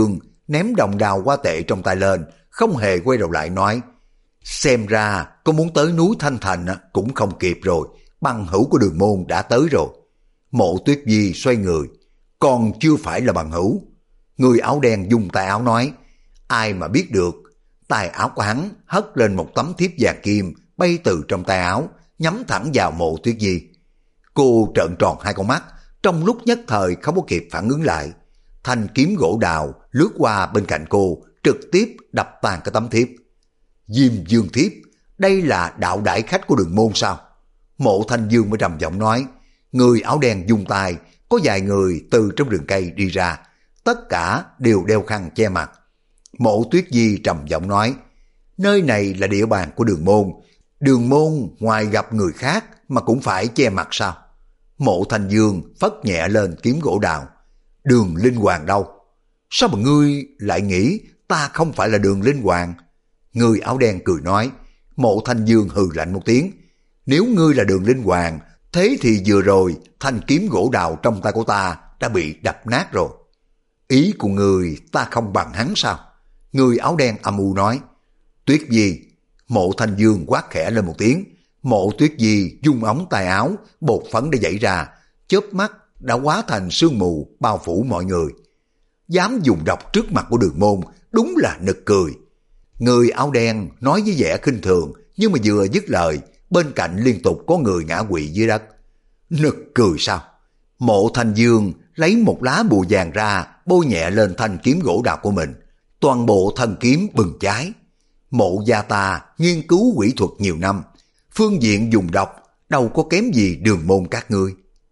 ném đồng đào hoa tệ trong tay lên, không hề quay đầu lại nói, xem ra có muốn tới núi Thanh Thành cũng không kịp rồi, bằng hữu của Đường môn đã tới rồi. Mộ Tuyết Di xoay người, còn chưa phải là bằng hữu. Người áo đen dùng tay áo nói, ai mà biết được. Tay áo của hắn hất lên một tấm thiếp vàng kim bay từ trong tay áo, nhắm thẳng vào Mộ Tuyết Di. Cô trợn tròn hai con mắt, trong lúc nhất thời không có kịp phản ứng lại. Thanh kiếm gỗ đào lướt qua bên cạnh cô, trực tiếp đập tan cái tấm thiếp. Diêm Dương thiếp, đây là đạo đại khách của Đường môn sao? Mộ Thanh Dương mới trầm giọng nói. Người áo đen dùng tay, có vài người từ trong rừng cây đi ra, tất cả đều đeo khăn che mặt. Mộ Tuyết Di trầm giọng nói, nơi này là địa bàn của Đường môn, Đường môn ngoài gặp người khác mà cũng phải che mặt sao? Mộ Thanh Dương phất nhẹ lên kiếm gỗ đào. Đường Linh Hoàng đâu? Sao mà ngươi lại nghĩ ta không phải là Đường Linh Hoàng? Người áo đen cười nói. Mộ Thanh Dương hừ lạnh một tiếng, nếu ngươi là Đường Linh Hoàng, thế thì vừa rồi thanh kiếm gỗ đào trong tay của ta đã bị đập nát rồi. Ý của người ta không bằng hắn sao? Người áo đen âm u nói. Tuyết Di. Mộ Thanh Dương quát khẽ lên một tiếng. Mộ Tuyết Di dung ống tay áo, bột phấn đã dậy ra, chớp mắt đã hóa thành sương mù bao phủ mọi người. Dám dùng độc trước mặt của Đường môn, đúng là nực cười. Người áo đen nói với vẻ khinh thường, nhưng mà vừa dứt lời, bên cạnh liên tục có người ngã quỵ dưới đất. Nực cười sao? Mộ Thanh Dương lấy một lá bùa vàng ra, bôi nhẹ lên thanh kiếm gỗ đào của mình. Toàn bộ thân kiếm bừng cháy. Mộ gia ta nghiên cứu quỷ thuật nhiều năm, phương diện dùng độc đâu có kém gì Đường môn các ngươi.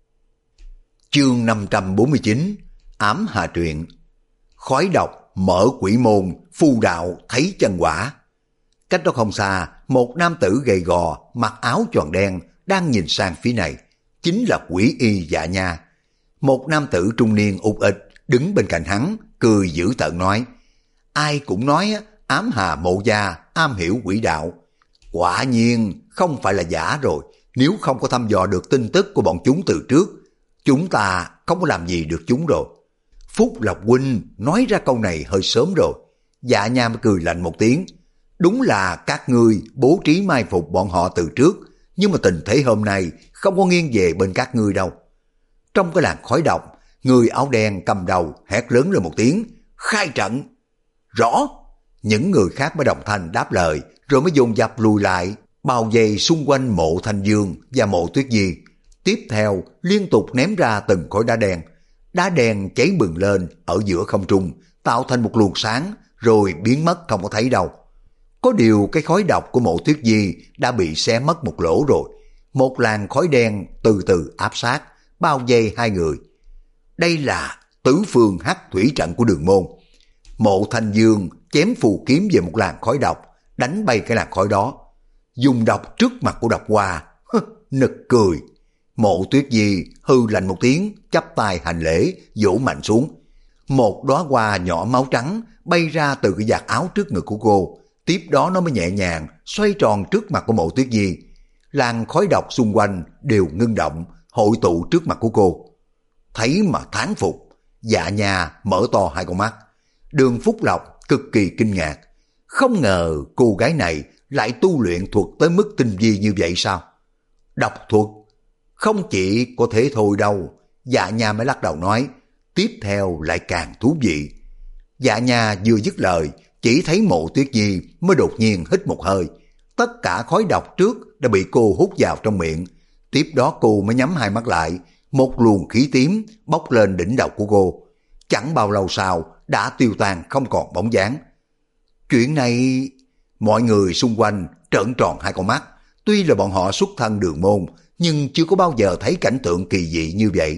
Chương năm trăm bốn mươi chín, ám hà truyện. Khói độc mở quỷ môn, phù đạo thấy chân quả. Cách đó không xa, một nam tử gầy gò, mặc áo choàng đen đang nhìn sang phía này, chính là quỷ y Dạ Nha. Một nam tử trung niên ục ịch đứng bên cạnh hắn, cười dữ tợn nói, ai cũng nói ám hà mộ gia am hiểu quỷ đạo. Quả nhiên không phải là giả rồi, nếu không có thăm dò được tin tức của bọn chúng từ trước, chúng ta không có làm gì được chúng rồi. Phúc Lộc huynh nói ra câu này hơi sớm rồi. Dạ Nha mới cười lạnh một tiếng. Đúng là các ngươi bố trí mai phục bọn họ từ trước, nhưng mà tình thế hôm nay không có nghiêng về bên các ngươi đâu. Trong cái làn khói độc, người áo đen cầm đầu hét lớn lên một tiếng, khai trận. Rõ. Những người khác mới đồng thanh đáp lời, rồi mới dồn dập lùi lại, bao vây xung quanh Mộ Thanh Dương và Mộ Tuyết Di. Tiếp theo liên tục ném ra từng khối đá đen. Đá đen cháy bừng lên ở giữa không trung, tạo thành một luồng sáng, rồi biến mất không có thấy đâu. Có điều cái khói độc của Mộ Tuyết Di đã bị xé mất một lỗ rồi. Một làn khói đen từ từ áp sát, bao vây hai người. Đây là tứ phương hắc thủy trận của Đường môn. Mộ Thanh Dương chém phù kiếm về một làn khói độc, đánh bay cái làn khói đó. Dùng độc trước mặt của độc hoa, nực cười. Mộ Tuyết Di hư lạnh một tiếng, chắp tay hành lễ, vỗ mạnh xuống. Một đóa hoa nhỏ máu trắng bay ra từ cái vạt áo trước ngực của cô. Tiếp đó nó mới nhẹ nhàng xoay tròn trước mặt của Mộ Tuyết Di. Làn khói độc xung quanh đều ngưng động, hội tụ trước mặt của cô. Thấy mà thán phục, Dạ Nha mở to hai con mắt. Đường Phúc Lộc cực kỳ kinh ngạc. Không ngờ cô gái này lại tu luyện thuật tới mức tinh vi như vậy sao? Độc thuật? Không chỉ có thế thôi đâu. Dạ Nha mới lắc đầu nói, tiếp theo lại càng thú vị. Dạ Nha vừa dứt lời, chỉ thấy Mộ Tuyết Di mới đột nhiên hít một hơi. Tất cả khói độc trước đã bị cô hút vào trong miệng. Tiếp đó cô mới nhắm hai mắt lại, một luồng khí tím bốc lên đỉnh đầu của cô. Chẳng bao lâu sau đã tiêu tan không còn bóng dáng. Chuyện này... Mọi người xung quanh trợn tròn hai con mắt. Tuy là bọn họ xuất thân Đường môn, nhưng chưa có bao giờ thấy cảnh tượng kỳ dị như vậy.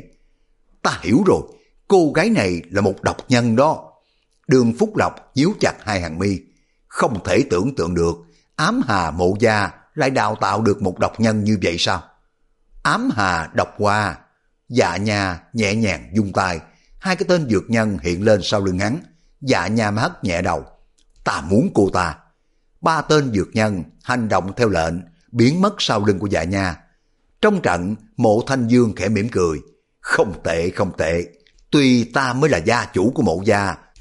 Ta hiểu rồi, cô gái này là một độc nhân đó. Đường Phúc Lộc nhíu chặt hai hàng mi. Không thể tưởng tượng được, ám hà mộ gia lại đào tạo được một độc nhân như vậy sao? Ám hà độc hoa. Dạ Nha nhẹ nhàng vung tay, hai cái tên dược nhân hiện lên sau lưng hắn. Dạ Nha mới hất nhẹ đầu. Ta muốn cô ta. Ba tên dược nhân hành động theo lệnh, biến mất sau lưng của Dạ Nha. Trong trận, Mộ Thanh Dương khẽ mỉm cười. Không tệ, không tệ. Tuy ta mới là gia chủ của Mộ gia,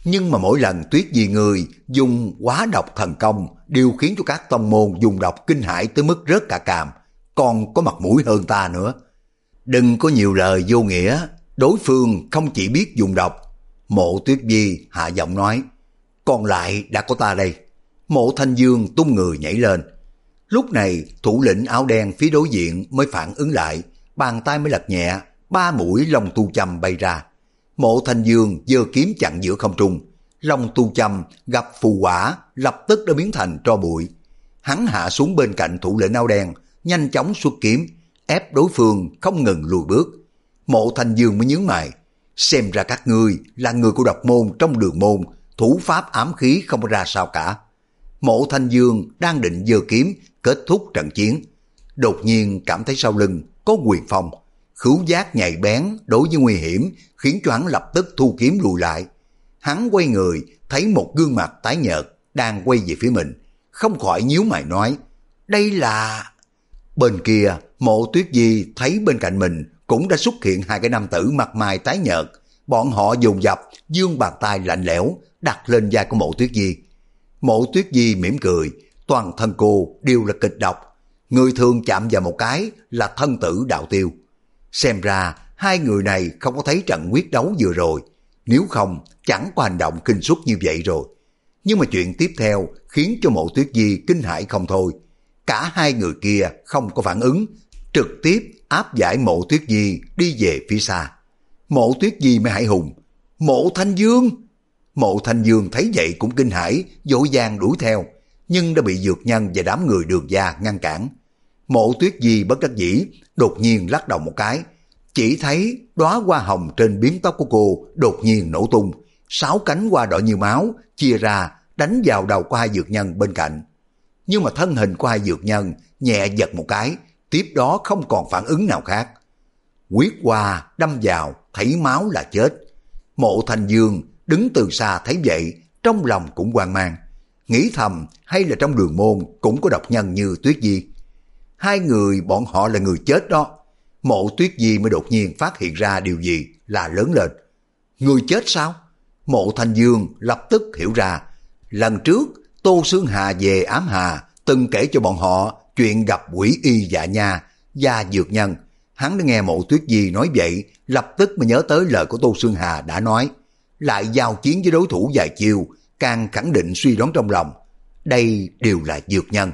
Nhưng mà mỗi lần Tuyết Di người dùng hóa độc thần công đều khiến cho các tông môn dùng độc kinh hãi tới mức rớt cả càm, còn có mặt mũi hơn ta nữa. Đừng có nhiều lời vô nghĩa, đối phương không chỉ biết dùng độc. Mộ Tuyết Di hạ giọng nói, còn lại đã có ta đây. Mộ Thanh Dương tung người nhảy lên. Lúc này thủ lĩnh áo đen phía đối diện mới phản ứng lại, bàn tay mới lật nhẹ, ba mũi long tu châm bay ra. Mộ Thanh Dương giơ kiếm chặn giữa không trung, long tu châm gặp phù quả lập tức đã biến thành tro bụi. Hắn hạ xuống bên cạnh thủ lĩnh áo đen, nhanh chóng xuất kiếm, ép đối phương không ngừng lùi bước. Mộ Thanh Dương mới nhướng mày, xem ra các ngươi là người của độc môn trong đường môn, thủ pháp ám khí không có ra sao cả. Mộ Thanh Dương đang định giơ kiếm kết thúc trận chiến, đột nhiên cảm thấy sau lưng có quyền phong, khứu giác nhạy bén đối với nguy hiểm khiến cho hắn lập tức thu kiếm lùi lại. Hắn quay người thấy một gương mặt tái nhợt đang quay về phía mình, không khỏi nhíu mày nói, đây là... Bên kia Mộ Tuyết Di thấy bên cạnh mình cũng đã xuất hiện hai cái nam tử mặt mày tái nhợt, bọn họ dồn dập giương bàn tay lạnh lẽo đặt lên vai của Mộ Tuyết Di. Mộ Tuyết Di mỉm cười, toàn thân cô đều là kịch độc, người thường chạm vào một cái là thân tử đạo tiêu. Xem ra hai người này không có thấy trận quyết đấu vừa rồi, nếu không chẳng có hành động kinh suất như vậy rồi. Nhưng mà chuyện tiếp theo khiến cho Mộ Tuyết Di kinh hãi không thôi. Cả hai người kia không có phản ứng, trực tiếp áp giải Mộ Tuyết Di đi về phía xa. Mộ Tuyết Di mới hãi hùng, Mộ Thanh Dương! Mộ Thanh Dương thấy vậy cũng kinh hãi, vội vàng đuổi theo, nhưng đã bị Dược Nhân và đám người Đường gia ngăn cản. Mộ Tuyết Di bất đắc dĩ, đột nhiên lắc đầu một cái, chỉ thấy đóa hoa hồng trên biếm tóc của cô đột nhiên nổ tung, sáu cánh hoa đỏ như máu chia ra đánh vào đầu của hai Dược Nhân bên cạnh. Nhưng mà thân hình của hai Dược Nhân nhẹ giật một cái, tiếp đó không còn phản ứng nào khác. Huyết hoa đâm vào, thấy máu là chết. Mộ Thanh Dương đứng từ xa thấy vậy, trong lòng cũng hoang mang, nghĩ thầm hay là trong đường môn cũng có độc nhân như Tuyết Di. Hai người bọn họ là người chết đó. Mộ Tuyết Di mới đột nhiên phát hiện ra điều gì là lớn lên. Người chết sao? Mộ Thanh Dương lập tức hiểu ra, lần trước Tô Sương Hà về Ám Hà từng kể cho bọn họ chuyện gặp quỷ y Dạ Nha và Dược Nhân. Hắn đã nghe Mộ Tuyết Di nói vậy, lập tức mới nhớ tới lời của Tô Sương Hà đã nói, lại giao chiến với đối thủ vài chiêu, càng khẳng định suy đoán trong lòng, đây đều là Dược Nhân.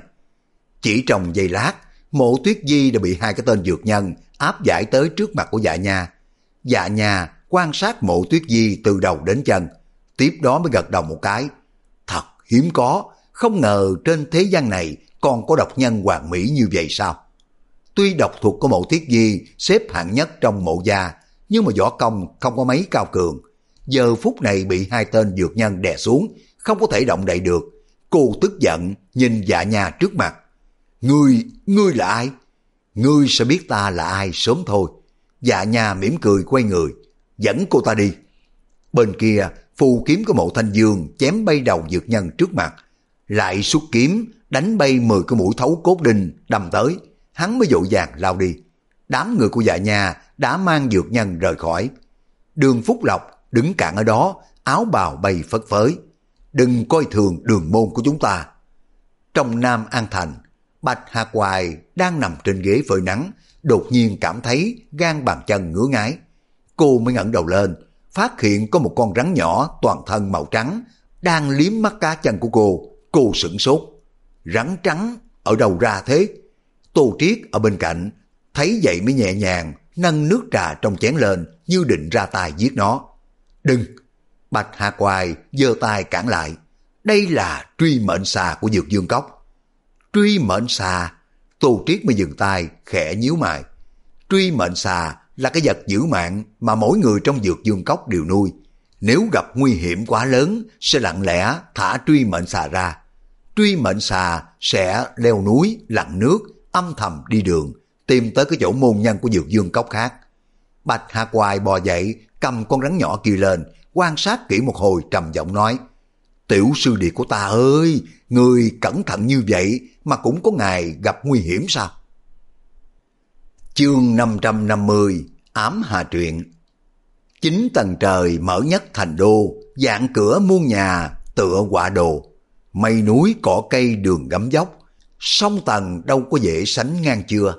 Chỉ trong giây lát, Mộ Tuyết Di đã bị hai cái tên Dược Nhân áp giải tới trước mặt của Dạ Nha. Dạ Nha quan sát Mộ Tuyết Di từ đầu đến chân, tiếp đó mới gật đầu một cái. Thật hiếm có, không ngờ trên thế gian này còn có độc nhân hoàn mỹ như vậy sao? Tuy độc thuật của Mộ Tuyết Di xếp hạng nhất trong Mộ gia, nhưng mà võ công không có mấy cao cường. Giờ phút này bị hai tên Dược Nhân đè xuống, không có thể động đậy được. Cô tức giận nhìn Dạ Nha trước mặt. Ngươi, ngươi là ai? Ngươi sẽ biết ta là ai sớm thôi. Dạ Nha mỉm cười quay người, dẫn cô ta đi. Bên kia, phù kiếm của Mộ Thanh Dương chém bay đầu Dược Nhân trước mặt, lại xuất kiếm đánh bay mười cái mũi thấu cốt đinh đâm tới, hắn mới vội vàng lao đi. Đám người của Dạ Nha đã mang Dược Nhân rời khỏi. Đường Phúc Lộc đứng cạnh ở đó, áo bào bay phất phới. Đừng coi thường đường môn của chúng ta. Trong Nam An Thành, Bạch Hạc Hoài đang nằm trên ghế phơi nắng, đột nhiên cảm thấy gan bàn chân ngứa ngáy. Cô mới ngẩng đầu lên, phát hiện có một con rắn nhỏ toàn thân màu trắng đang liếm mắt cá chân của cô. Cô sửng sốt, rắn trắng ở đâu ra thế? Tô Triết ở bên cạnh thấy vậy mới nhẹ nhàng nâng nước trà trong chén lên, như định ra tay giết nó. Đừng! Bạch Hạc Hoài giơ tay cản lại. Đây là truy mệnh xà của Dược Dương Cốc. Truy mệnh xà? Tô Triết mới dừng tay, khẽ nhíu mày. Truy mệnh xà là cái vật giữ mạng mà mỗi người trong Dược Dương Cốc đều nuôi. Nếu gặp nguy hiểm quá lớn, sẽ lặng lẽ thả truy mệnh xà ra. Truy mệnh xà sẽ leo núi, lặn nước, âm thầm đi đường, tìm tới cái chỗ môn nhân của Dược Dương Cốc khác. Bạch Hạc Hoài bò dậy, cầm con rắn nhỏ kia lên, quan sát kỹ một hồi trầm giọng nói, tiểu sư đệ của ta ơi, người cẩn thận như vậy mà cũng có ngày gặp nguy hiểm sao? Chương năm trăm năm mươi, Ám Hà Truyện. Chín tầng trời mở nhất thành đô, Dạng cửa muôn nhà tựa họa đồ, mây núi cỏ cây đường gấm dốc, sông tầng đâu có dễ sánh ngang chưa.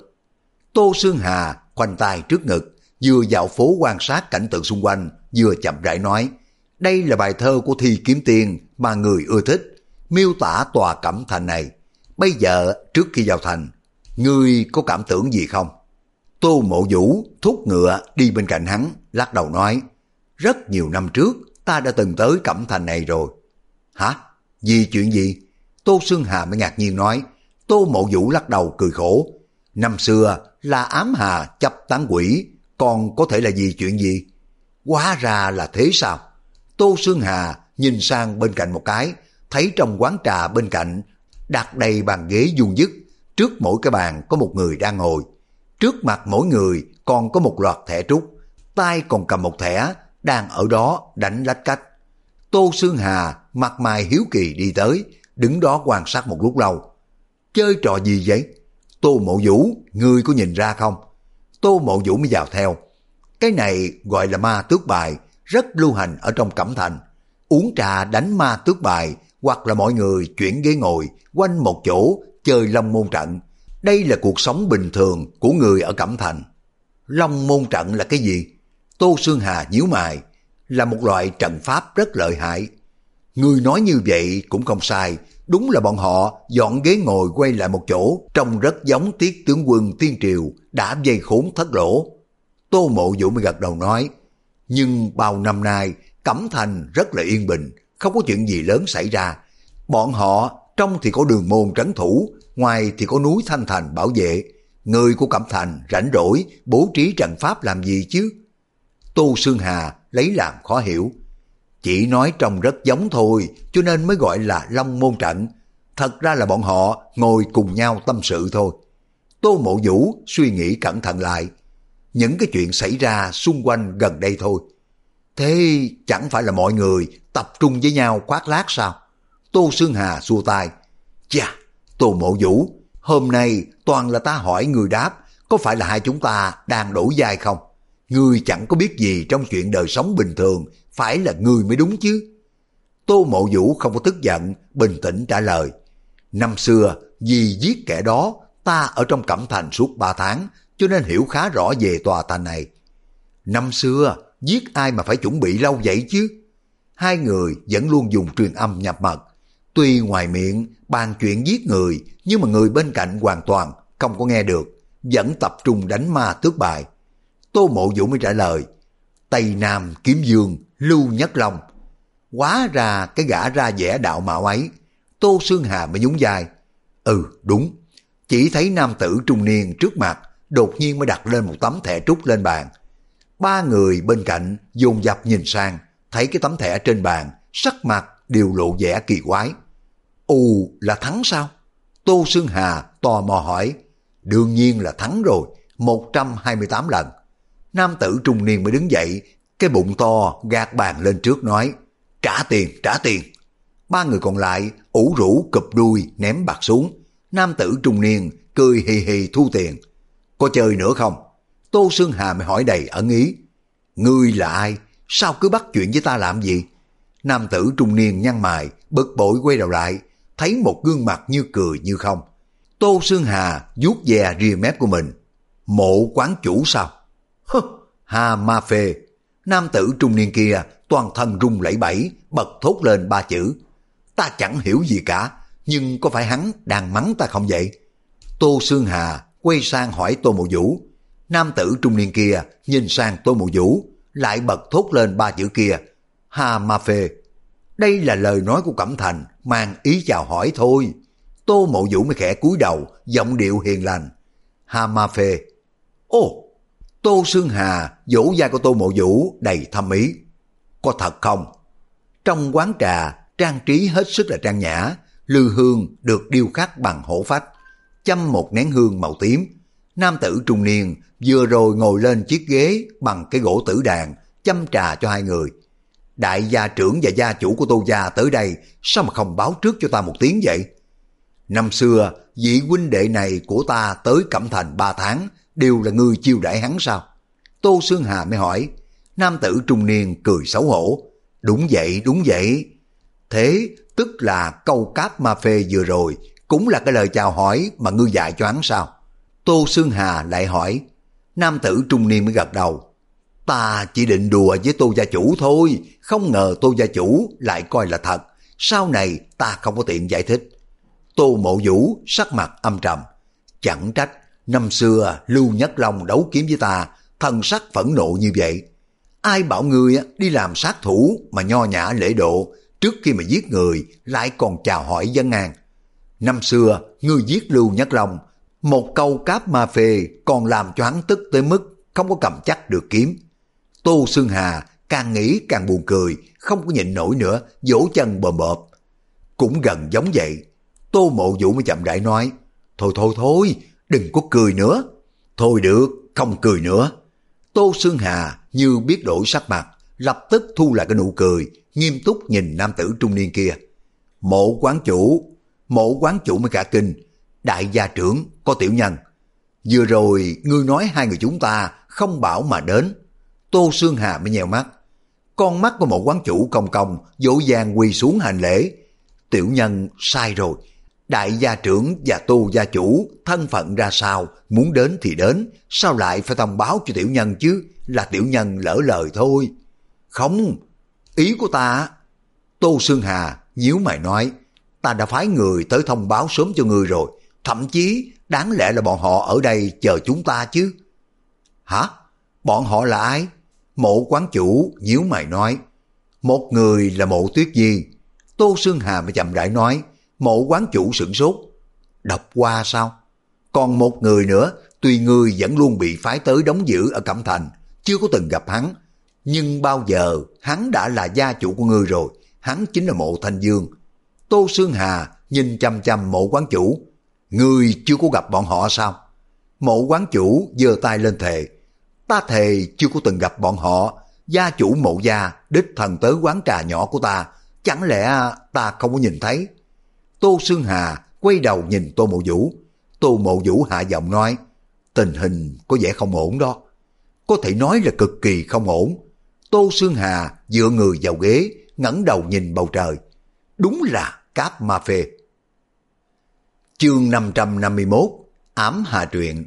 Tô Xương Hà khoanh tay trước ngực, vừa dạo phố quan sát cảnh tượng xung quanh, vừa chậm rãi nói, đây là bài thơ của Thi Kiếm Tiên mà người ưa thích, miêu tả tòa Cẩm Thành này. Bây giờ trước khi vào thành, ngươi có cảm tưởng gì không? Tô Mộ Vũ thúc ngựa đi bên cạnh hắn, lắc đầu nói, rất nhiều năm trước ta đã từng tới Cẩm Thành này rồi. Hả? Vì chuyện gì? Tô Xương Hà mới ngạc nhiên nói. Tô Mộ Vũ lắc đầu cười khổ. Năm xưa là ám hà chấp tán quỷ, còn có thể là gì chuyện gì? Hóa ra là thế sao? Tô Xương Hà nhìn sang bên cạnh một cái, thấy trong quán trà bên cạnh đặt đầy bàn ghế vuông vức, trước mỗi cái bàn có một người đang ngồi. Trước mặt mỗi người còn có một loạt thẻ trúc, tay còn cầm một thẻ, đang ở đó đánh lách cách. Tô Xương Hà mặt mày hiếu kỳ đi tới, đứng đó quan sát một lúc lâu. Chơi trò gì vậy? Tô Mộ Vũ, ngươi có nhìn ra không? Tô Mộ Vũ mới vào theo. Cái này gọi là ma tước bài, rất lưu hành ở trong Cẩm Thành. Uống trà đánh ma tước bài, hoặc là mọi người chuyển ghế ngồi quanh một chỗ chơi Long Môn Trận. Đây là cuộc sống bình thường của người ở Cẩm Thành. Long Môn Trận là cái gì? Tô Xương Hà nhíu mày. Là một loại trận pháp rất lợi hại. Người nói như vậy cũng không sai, đúng là bọn họ dọn ghế ngồi quay lại một chỗ, trông rất giống tiết tướng quân tiên triều đã vây khốn Thất Lỗ. Tô Mộ Vũ mới gật đầu nói, nhưng bao năm nay Cẩm Thành rất là yên bình, không có chuyện gì lớn xảy ra. Bọn họ trong thì có đường môn trấn thủ, ngoài thì có núi Thanh Thành bảo vệ. Người của Cẩm Thành rảnh rỗi bố trí trận pháp làm gì chứ? Tô Xương Hà lấy làm khó hiểu. Chỉ nói trông rất giống thôi, cho nên mới gọi là Long Môn Trận. Thật ra là bọn họ ngồi cùng nhau tâm sự thôi. Tô Mộ Vũ suy nghĩ cẩn thận lại. Những cái chuyện xảy ra xung quanh gần đây thôi. Thế chẳng phải là mọi người tập trung với nhau khoác lác sao? Tô Xương Hà xua tay. Chà, Tô Mộ Vũ, hôm nay toàn là ta hỏi người đáp, có phải là hai chúng ta đang đổi vai không? Ngươi chẳng có biết gì trong chuyện đời sống bình thường, phải là ngươi mới đúng chứ. Tô Mộ Vũ không có tức giận, bình tĩnh trả lời. Năm xưa, vì giết kẻ đó, ta ở trong Cẩm Thành suốt ba tháng, cho nên hiểu khá rõ về tòa thành này. Năm xưa, giết ai mà phải chuẩn bị lâu vậy chứ? Hai người vẫn luôn dùng truyền âm nhập mật. Tuy ngoài miệng bàn chuyện giết người, nhưng mà người bên cạnh hoàn toàn không có nghe được, vẫn tập trung đánh ma tước bài. Tô Mộ Vũ mới trả lời, Tây Nam Kiếm Dương, Lưu Nhất Long. Hóa ra cái gã ra vẻ đạo mạo ấy. Tô Xương Hà mới nhún vai. Ừ, đúng. Chỉ thấy nam tử trung niên trước mặt, đột nhiên mới đặt lên một tấm thẻ trúc lên bàn. Ba người bên cạnh dồn dập nhìn sang, thấy cái tấm thẻ trên bàn, sắc mặt đều lộ vẻ kỳ quái. Ồ, là thắng sao? Tô Xương Hà tò mò hỏi. Đương nhiên là thắng rồi, một trăm hai mươi tám lần. Nam tử trung niên mới đứng dậy, cái bụng to gạt bàn lên trước nói, trả tiền, trả tiền. Ba người còn lại ủ rũ cụp đuôi ném bạc xuống. Nam tử trung niên cười hì hì thu tiền. Có chơi nữa không? Tô Xương Hà mới hỏi đầy ẩn ý. Ngươi là ai? Sao cứ bắt chuyện với ta làm gì? Nam tử trung niên nhăn mày, bực bội quay đầu lại, thấy một gương mặt như cười như không. Tô Xương Hà vuốt ve ria mép của mình. Mộ quán chủ sao? Hơ, Hà Ma Phê. Nam tử trung niên kia toàn thân run lẩy bẩy, bật thốt lên ba chữ. Ta chẳng hiểu gì cả, nhưng có phải hắn đang mắng ta không vậy? Tô Xương Hà quay sang hỏi Tô Mộ Vũ. Nam tử trung niên kia nhìn sang Tô Mộ Vũ, lại bật thốt lên ba chữ kia. Hà Ma Phê. Đây là lời nói của Cẩm Thành, mang ý chào hỏi thôi. Tô Mộ Vũ mới khẽ cúi đầu, giọng điệu hiền lành. Hà Ma Phê. Ồ! Tô Xương Hà vỗ vai của Tô Mộ Vũ đầy thâm ý. Có thật không? Trong quán trà, trang trí hết sức là trang nhã, lư hương được điêu khắc bằng hổ phách, châm một nén hương màu tím. Nam tử trung niên vừa rồi ngồi lên chiếc ghế bằng cái gỗ tử đàn, châm trà cho hai người. Đại gia trưởng và gia chủ của Tô gia tới đây, sao mà không báo trước cho ta một tiếng vậy? Năm xưa, vị huynh đệ này của ta tới Cẩm Thành ba tháng, đều là người chiêu đãi hắn sao? Tô Xương Hà mới hỏi. Nam tử trung niên cười xấu hổ. Đúng vậy, đúng vậy. Thế tức là câu cáp ma phê vừa rồi cũng là cái lời chào hỏi mà ngươi dạy cho hắn sao? Tô Xương Hà lại hỏi. Nam tử trung niên mới gật đầu. Ta chỉ định đùa với Tô gia chủ thôi, không ngờ Tô gia chủ lại coi là thật. Sau này ta không có tiện giải thích. Tô Mộ Vũ sắc mặt âm trầm. Chẳng trách năm xưa Lưu Nhất Long đấu kiếm với ta, thần sắc phẫn nộ như vậy. Ai bảo ngươi đi làm sát thủ mà nho nhã lễ độ, trước khi mà giết người lại còn chào hỏi dân ngang. Năm xưa ngươi giết Lưu Nhất Long, một câu cáp ma phê còn làm cho hắn tức tới mức không có cầm chắc được kiếm. Tô Xương Hà càng nghĩ càng buồn cười, không có nhịn nổi nữa, vỗ chân bờm bợp. Cũng gần giống vậy. Tô Mộ Vũ mới chậm rãi nói, thôi thôi thôi, đừng có cười nữa. Thôi được, không cười nữa. Tô Xương Hà như biết đổi sắc mặt, lập tức thu lại cái nụ cười, nghiêm túc nhìn nam tử trung niên kia. Mộ quán chủ, mộ quán chủ mới cả kinh. Đại gia trưởng, có tiểu nhân. Vừa rồi ngươi nói hai người chúng ta không bảo mà đến. Tô Xương Hà mới nhèo mắt. Con mắt của mộ quán chủ công công dỗ dàng quỳ xuống hành lễ. Tiểu nhân sai rồi. Đại gia trưởng và Tô gia chủ thân phận ra sao, muốn đến thì đến, sao lại phải thông báo cho tiểu nhân chứ, là tiểu nhân lỡ lời thôi. Không, ý của ta. Tô Xương Hà nhíu mày nói, ta đã phái người tới thông báo sớm cho ngươi rồi, thậm chí đáng lẽ là bọn họ ở đây chờ chúng ta chứ. Hả? Bọn họ là ai? Mộ quán chủ nhíu mày nói, một người là Mộ Tuyết Nhi. Tô Xương Hà mới chậm rãi nói. Mộ quán chủ sửng sốt. Đọc qua sao? Còn một người nữa, tuy ngươi vẫn luôn bị phái tới đóng giữ ở Cẩm Thành, chưa có từng gặp hắn, nhưng bao giờ hắn đã là gia chủ của ngươi rồi, hắn chính là Mộ Thanh Dương. Tô Xương Hà nhìn chăm chăm mộ quán chủ. Ngươi chưa có gặp bọn họ sao? Mộ quán chủ giơ tay lên thề. Ta thề chưa có từng gặp bọn họ. Gia chủ Mộ gia đích thần tới quán trà nhỏ của ta, chẳng lẽ ta không có nhìn thấy? Tô Xương Hà quay đầu nhìn Tô Mộ Vũ. Tô Mộ Vũ hạ giọng nói, tình hình có vẻ không ổn đó. Có thể nói là cực kỳ không ổn. Tô Xương Hà dựa người vào ghế, ngẩng đầu nhìn bầu trời. Đúng là cáp ma phê. Chương năm trăm năm mươi mốt, ám hà truyện.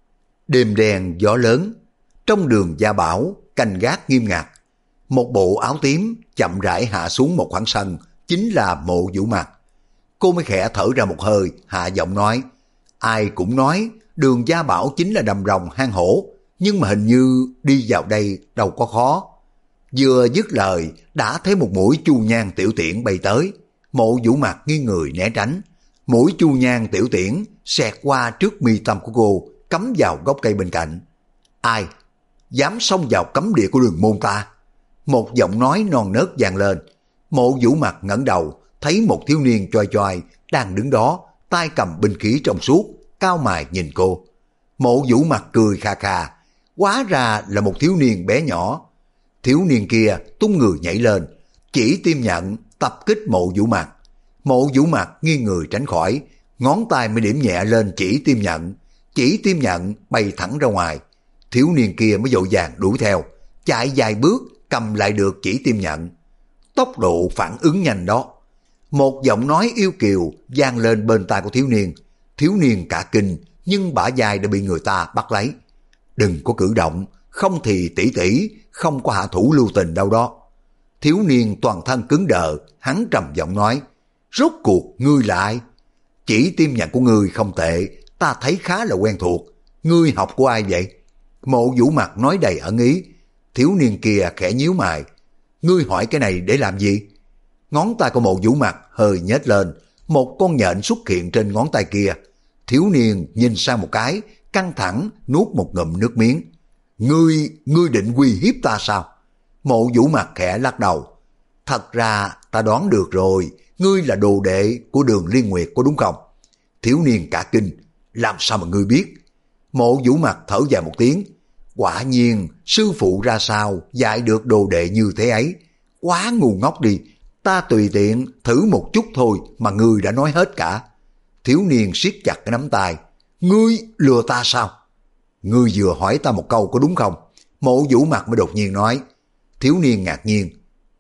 Đêm đen gió lớn, trong đường Gia Bảo canh gác nghiêm ngặt. Một bộ áo tím chậm rãi hạ xuống một khoảng sân, chính là Mộ Vũ Mặt. Cô mới khẽ thở ra một hơi, hạ giọng nói, ai cũng nói đường Gia Bảo chính là đầm rồng hang hổ, nhưng mà hình như đi vào đây đâu có khó. Vừa dứt lời, đã thấy một mũi chu nhang tiểu tiễn bay tới. Mộ Vũ Mặt nghiêng người né tránh. Mũi chu nhang tiểu tiễn xẹt qua trước mi tâm của cô, cắm vào gốc cây bên cạnh. Ai dám xông vào cấm địa của đường môn ta? Một giọng nói non nớt vang lên. Mộ Vũ Mặt ngẩng đầu, thấy một thiếu niên choi choi đang đứng đó, tay cầm binh khí trong suốt, cao mày nhìn cô. Mộ Vũ Mặt cười kha kha, hóa ra là một thiếu niên bé nhỏ. Thiếu niên kia tung người nhảy lên, chỉ tiêm nhận tập kích Mộ Vũ Mặt. Mộ Vũ Mặt nghiêng người tránh khỏi, ngón tay mới điểm nhẹ lên chỉ tiêm nhận, chỉ tiêm nhận bay thẳng ra ngoài. Thiếu niên kia mới vội vàng đuổi theo, chạy vài bước cầm lại được chỉ tiêm nhận. Tốc độ phản ứng nhanh đó. Một giọng nói yêu kiều vang lên bên tai của thiếu niên. Thiếu niên cả kinh, nhưng bả vai đã bị người ta bắt lấy. Đừng có cử động, không thì tỷ tỷ không có hạ thủ lưu tình đâu đó. Thiếu niên toàn thân cứng đờ, hắn trầm giọng nói, rốt cuộc ngươi là ai? Chỉ tiêm nhận của ngươi không tệ, ta thấy khá là quen thuộc. Ngươi học của ai vậy? Mộ Vũ Mặt nói đầy ẩn ý. Thiếu niên kia khẽ nhíu mày. Ngươi hỏi cái này để làm gì? Ngón tay của Mộ Vũ Mặt hơi nhếch lên, một con nhện xuất hiện trên ngón tay kia. Thiếu niên nhìn sang một cái, căng thẳng nuốt một ngụm nước miếng. Ngươi, ngươi định uy hiếp ta sao? Mộ Vũ Mặt khẽ lắc đầu. Thật ra ta đoán được rồi, ngươi là đồ đệ của Đường Liên Nguyệt có đúng không? Thiếu niên cả kinh, làm sao mà ngươi biết? Mộ Vũ Mặt thở dài một tiếng. Quả nhiên, sư phụ ra sao dạy được đồ đệ như thế ấy. Quá ngu ngốc đi, ta tùy tiện thử một chút thôi mà ngươi đã nói hết cả. Thiếu niên siết chặt cái nắm tay. Ngươi lừa ta sao? Ngươi vừa hỏi ta một câu có đúng không? Mộ Vũ Mặt mới đột nhiên nói. Thiếu niên ngạc nhiên.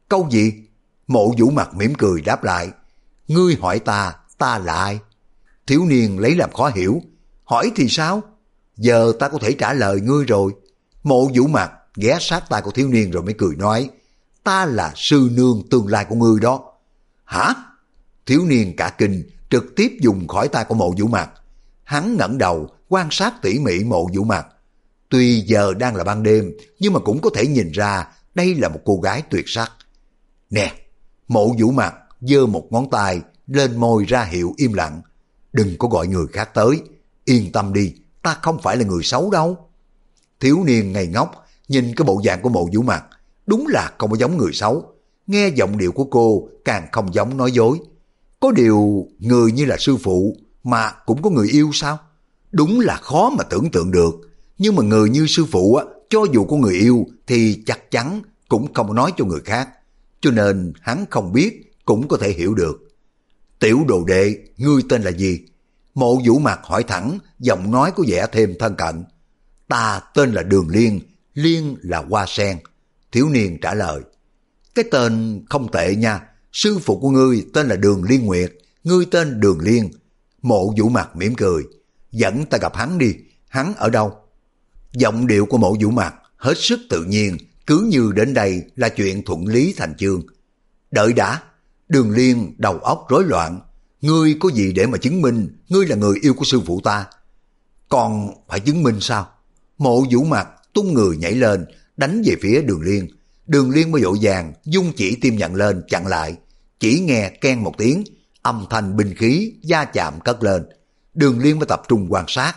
Câu gì? Mộ Vũ Mặt mỉm cười đáp lại. Ngươi hỏi ta, ta là ai? Thiếu niên lấy làm khó hiểu. Hỏi thì sao? Giờ ta có thể trả lời ngươi rồi. Mộ Vũ Mặt ghé sát tai của thiếu niên rồi mới cười nói. Ta là sư nương tương lai của ngươi đó. Hả? Thiếu niên cả kinh, trực tiếp dùng khỏi tay của Mộ Vũ Mặt. Hắn ngẩng đầu quan sát tỉ mỉ Mộ Vũ Mặt. Tuy giờ đang là ban đêm, nhưng mà cũng có thể nhìn ra đây là một cô gái tuyệt sắc. Nè, Mộ Vũ Mặt giơ một ngón tay lên môi ra hiệu im lặng. Đừng có gọi người khác tới. Yên tâm đi, ta không phải là người xấu đâu. Thiếu niên ngây ngốc nhìn cái bộ dạng của Mộ Vũ Mặt, đúng là không có giống người xấu. Nghe giọng điệu của cô càng không giống nói dối. Có điều người như là sư phụ mà cũng có người yêu sao? Đúng là khó mà tưởng tượng được. Nhưng mà người như sư phụ á, cho dù có người yêu thì chắc chắn cũng không nói cho người khác. Cho nên hắn không biết cũng có thể hiểu được. Tiểu đồ đệ, ngươi tên là gì? Mộ Vũ Mặt hỏi thẳng, giọng nói có vẻ thêm thân cận. Ta tên là Đường Liên, Liên là hoa sen. Thiếu niên trả lời. Cái tên không tệ nha. Sư phụ của ngươi tên là Đường Liên Nguyệt, ngươi tên Đường Liên. Mộ Vũ Mặt mỉm cười. Dẫn ta gặp hắn đi. Hắn ở đâu? Giọng điệu của Mộ Vũ Mặt hết sức tự nhiên, cứ như đến đây là chuyện thuận lý thành chương. Đợi đã. Đường Liên đầu óc rối loạn. Ngươi có gì để mà chứng minh ngươi là người yêu của sư phụ ta? Còn phải chứng minh sao? Mộ Vũ Mặt tung người nhảy lên, đánh về phía Đường Liên. Đường Liên mới vội vàng dung chỉ tiêm nhận lên chặn lại. Chỉ nghe keng một tiếng, âm thanh binh khí va chạm cất lên. Đường Liên mới tập trung quan sát.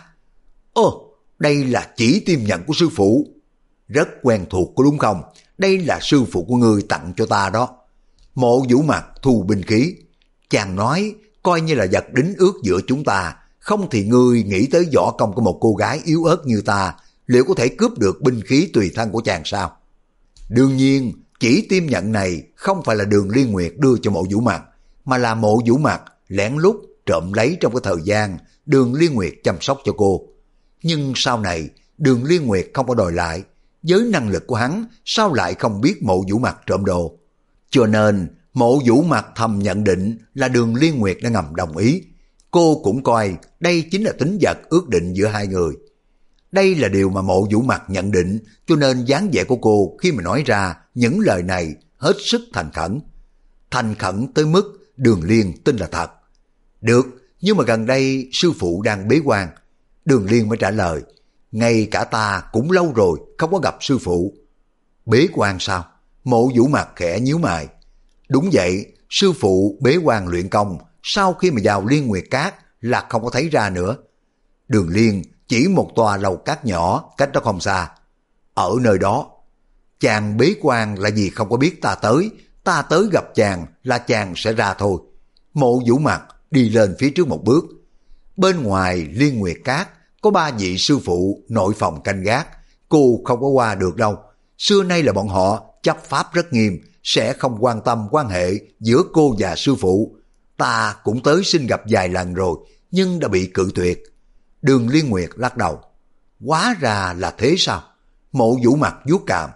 Ồ, đây là chỉ tiêm nhận của sư phụ. Rất quen thuộc có đúng không? Đây là sư phụ của ngươi tặng cho ta đó. Mộ Vũ Mặt thu binh khí. Chàng nói coi như là vật đính ước giữa chúng ta. Không thì ngươi nghĩ tới võ công của một cô gái yếu ớt như ta, liệu có thể cướp được binh khí tùy thân của chàng sao? Đương nhiên, chỉ tiêm nhận này không phải là Đường Liên Nguyệt đưa cho Mộ Vũ Mặt, mà là Mộ Vũ Mặt lén lút trộm lấy trong cái thời gian Đường Liên Nguyệt chăm sóc cho cô. Nhưng sau này, Đường Liên Nguyệt không có đòi lại. Với năng lực của hắn, sao lại không biết Mộ Vũ Mặt trộm đồ? Cho nên, Mộ Vũ Mặt thầm nhận định là Đường Liên Nguyệt đã ngầm đồng ý. Cô cũng coi đây chính là tính vật ước định giữa hai người. Đây là điều mà Mộ Vũ Mặt nhận định, cho nên dáng vẻ của cô khi mà nói ra những lời này hết sức thành khẩn. Thành khẩn tới mức Đường Liên tin là thật. Được, nhưng mà gần đây sư phụ đang bế quan. Đường Liên mới trả lời. Ngay cả ta cũng lâu rồi không có gặp sư phụ. Bế quan sao? Mộ Vũ Mặt khẽ nhíu mày. Đúng vậy, sư phụ bế quan luyện công, sau khi mà vào Liên Nguyệt Cát là không có thấy ra nữa. Đường Liên chỉ một tòa lầu cát nhỏ cách đó không xa. Ở nơi đó, chàng bế quan là vì không có biết ta tới, ta tới gặp chàng là chàng sẽ ra thôi. Mộ Vũ Mặt đi lên phía trước một bước. Bên ngoài Liên Nguyệt Cát có ba vị sư phụ nội phòng canh gác, cô không có qua được đâu. Xưa nay là bọn họ chấp pháp rất nghiêm, sẽ không quan tâm quan hệ giữa cô và sư phụ. Ta cũng tới xin gặp vài lần rồi, nhưng đã bị cự tuyệt. Đường Liên Nguyệt lắc đầu. Hóa ra là thế sao? Mộ Vũ Mặt vuốt cằm.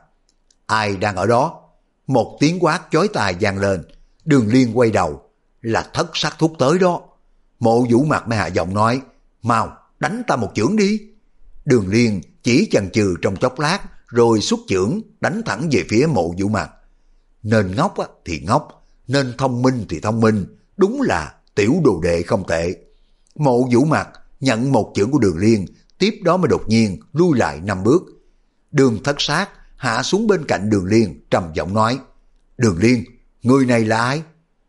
Ai đang ở đó? Một tiếng quát chói tai vang lên. Đường Liên quay đầu. Là Thất Sắc Thúc tới đó. Mộ Vũ Mặt mới hạ giọng nói. Mau, đánh ta một chưởng đi. Đường Liên chỉ chần chừ trong chốc lát, rồi xuất chưởng đánh thẳng về phía Mộ Vũ Mặt. Nên ngốc thì ngốc, nên thông minh thì thông minh. Đúng là tiểu đồ đệ không tệ. Mộ Vũ Mặt nhận một chưởng của Đường Liên, tiếp đó mới đột nhiên lui lại năm bước. Đường Thất Sát hạ xuống bên cạnh Đường Liên, trầm giọng nói. Đường Liên, người này là ai?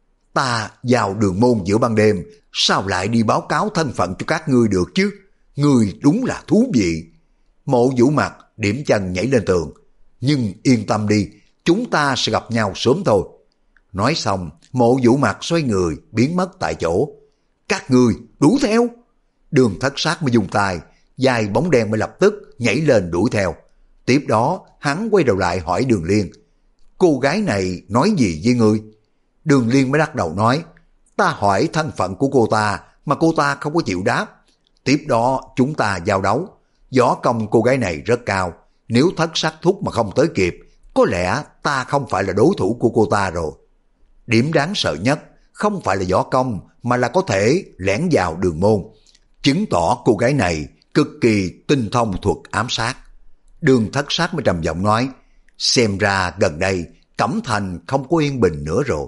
Ta vào đường môn giữa ban đêm, sao lại đi báo cáo thân phận cho các ngươi được chứ? Ngươi đúng là thú vị. Mộ Vũ Mặt điểm chân nhảy lên tường. Nhưng yên tâm đi, chúng ta sẽ gặp nhau sớm thôi. Nói xong, Mộ Vũ Mặt xoay người biến mất tại chỗ. Các ngươi đuổi theo. Đường Thất Sát mới dùng tay, dài bóng đen mới lập tức nhảy lên đuổi theo. Tiếp đó hắn quay đầu lại hỏi Đường Liên. Cô gái này nói gì với ngươi? Đường Liên mới bắt đầu nói. Ta hỏi thân phận của cô ta mà cô ta không có chịu đáp. Tiếp đó chúng ta giao đấu. Võ công cô gái này rất cao. Nếu Thất Sát Thúc mà không tới kịp, có lẽ ta không phải là đối thủ của cô ta rồi. Điểm đáng sợ nhất không phải là võ công mà là có thể lẻn vào đường môn, chứng tỏ cô gái này cực kỳ tinh thông thuật ám sát. Đường Thất Sát mới trầm giọng nói, xem ra gần đây Cẩm Thành không có yên bình nữa rồi.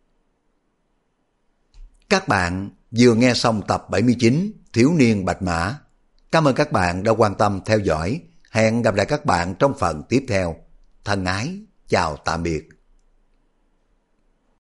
Các bạn vừa nghe xong tập bảy mươi chín Thiếu niên Bạch Mã. Cảm ơn các bạn đã quan tâm theo dõi. Hẹn gặp lại các bạn trong phần tiếp theo. Thân ái, chào tạm biệt.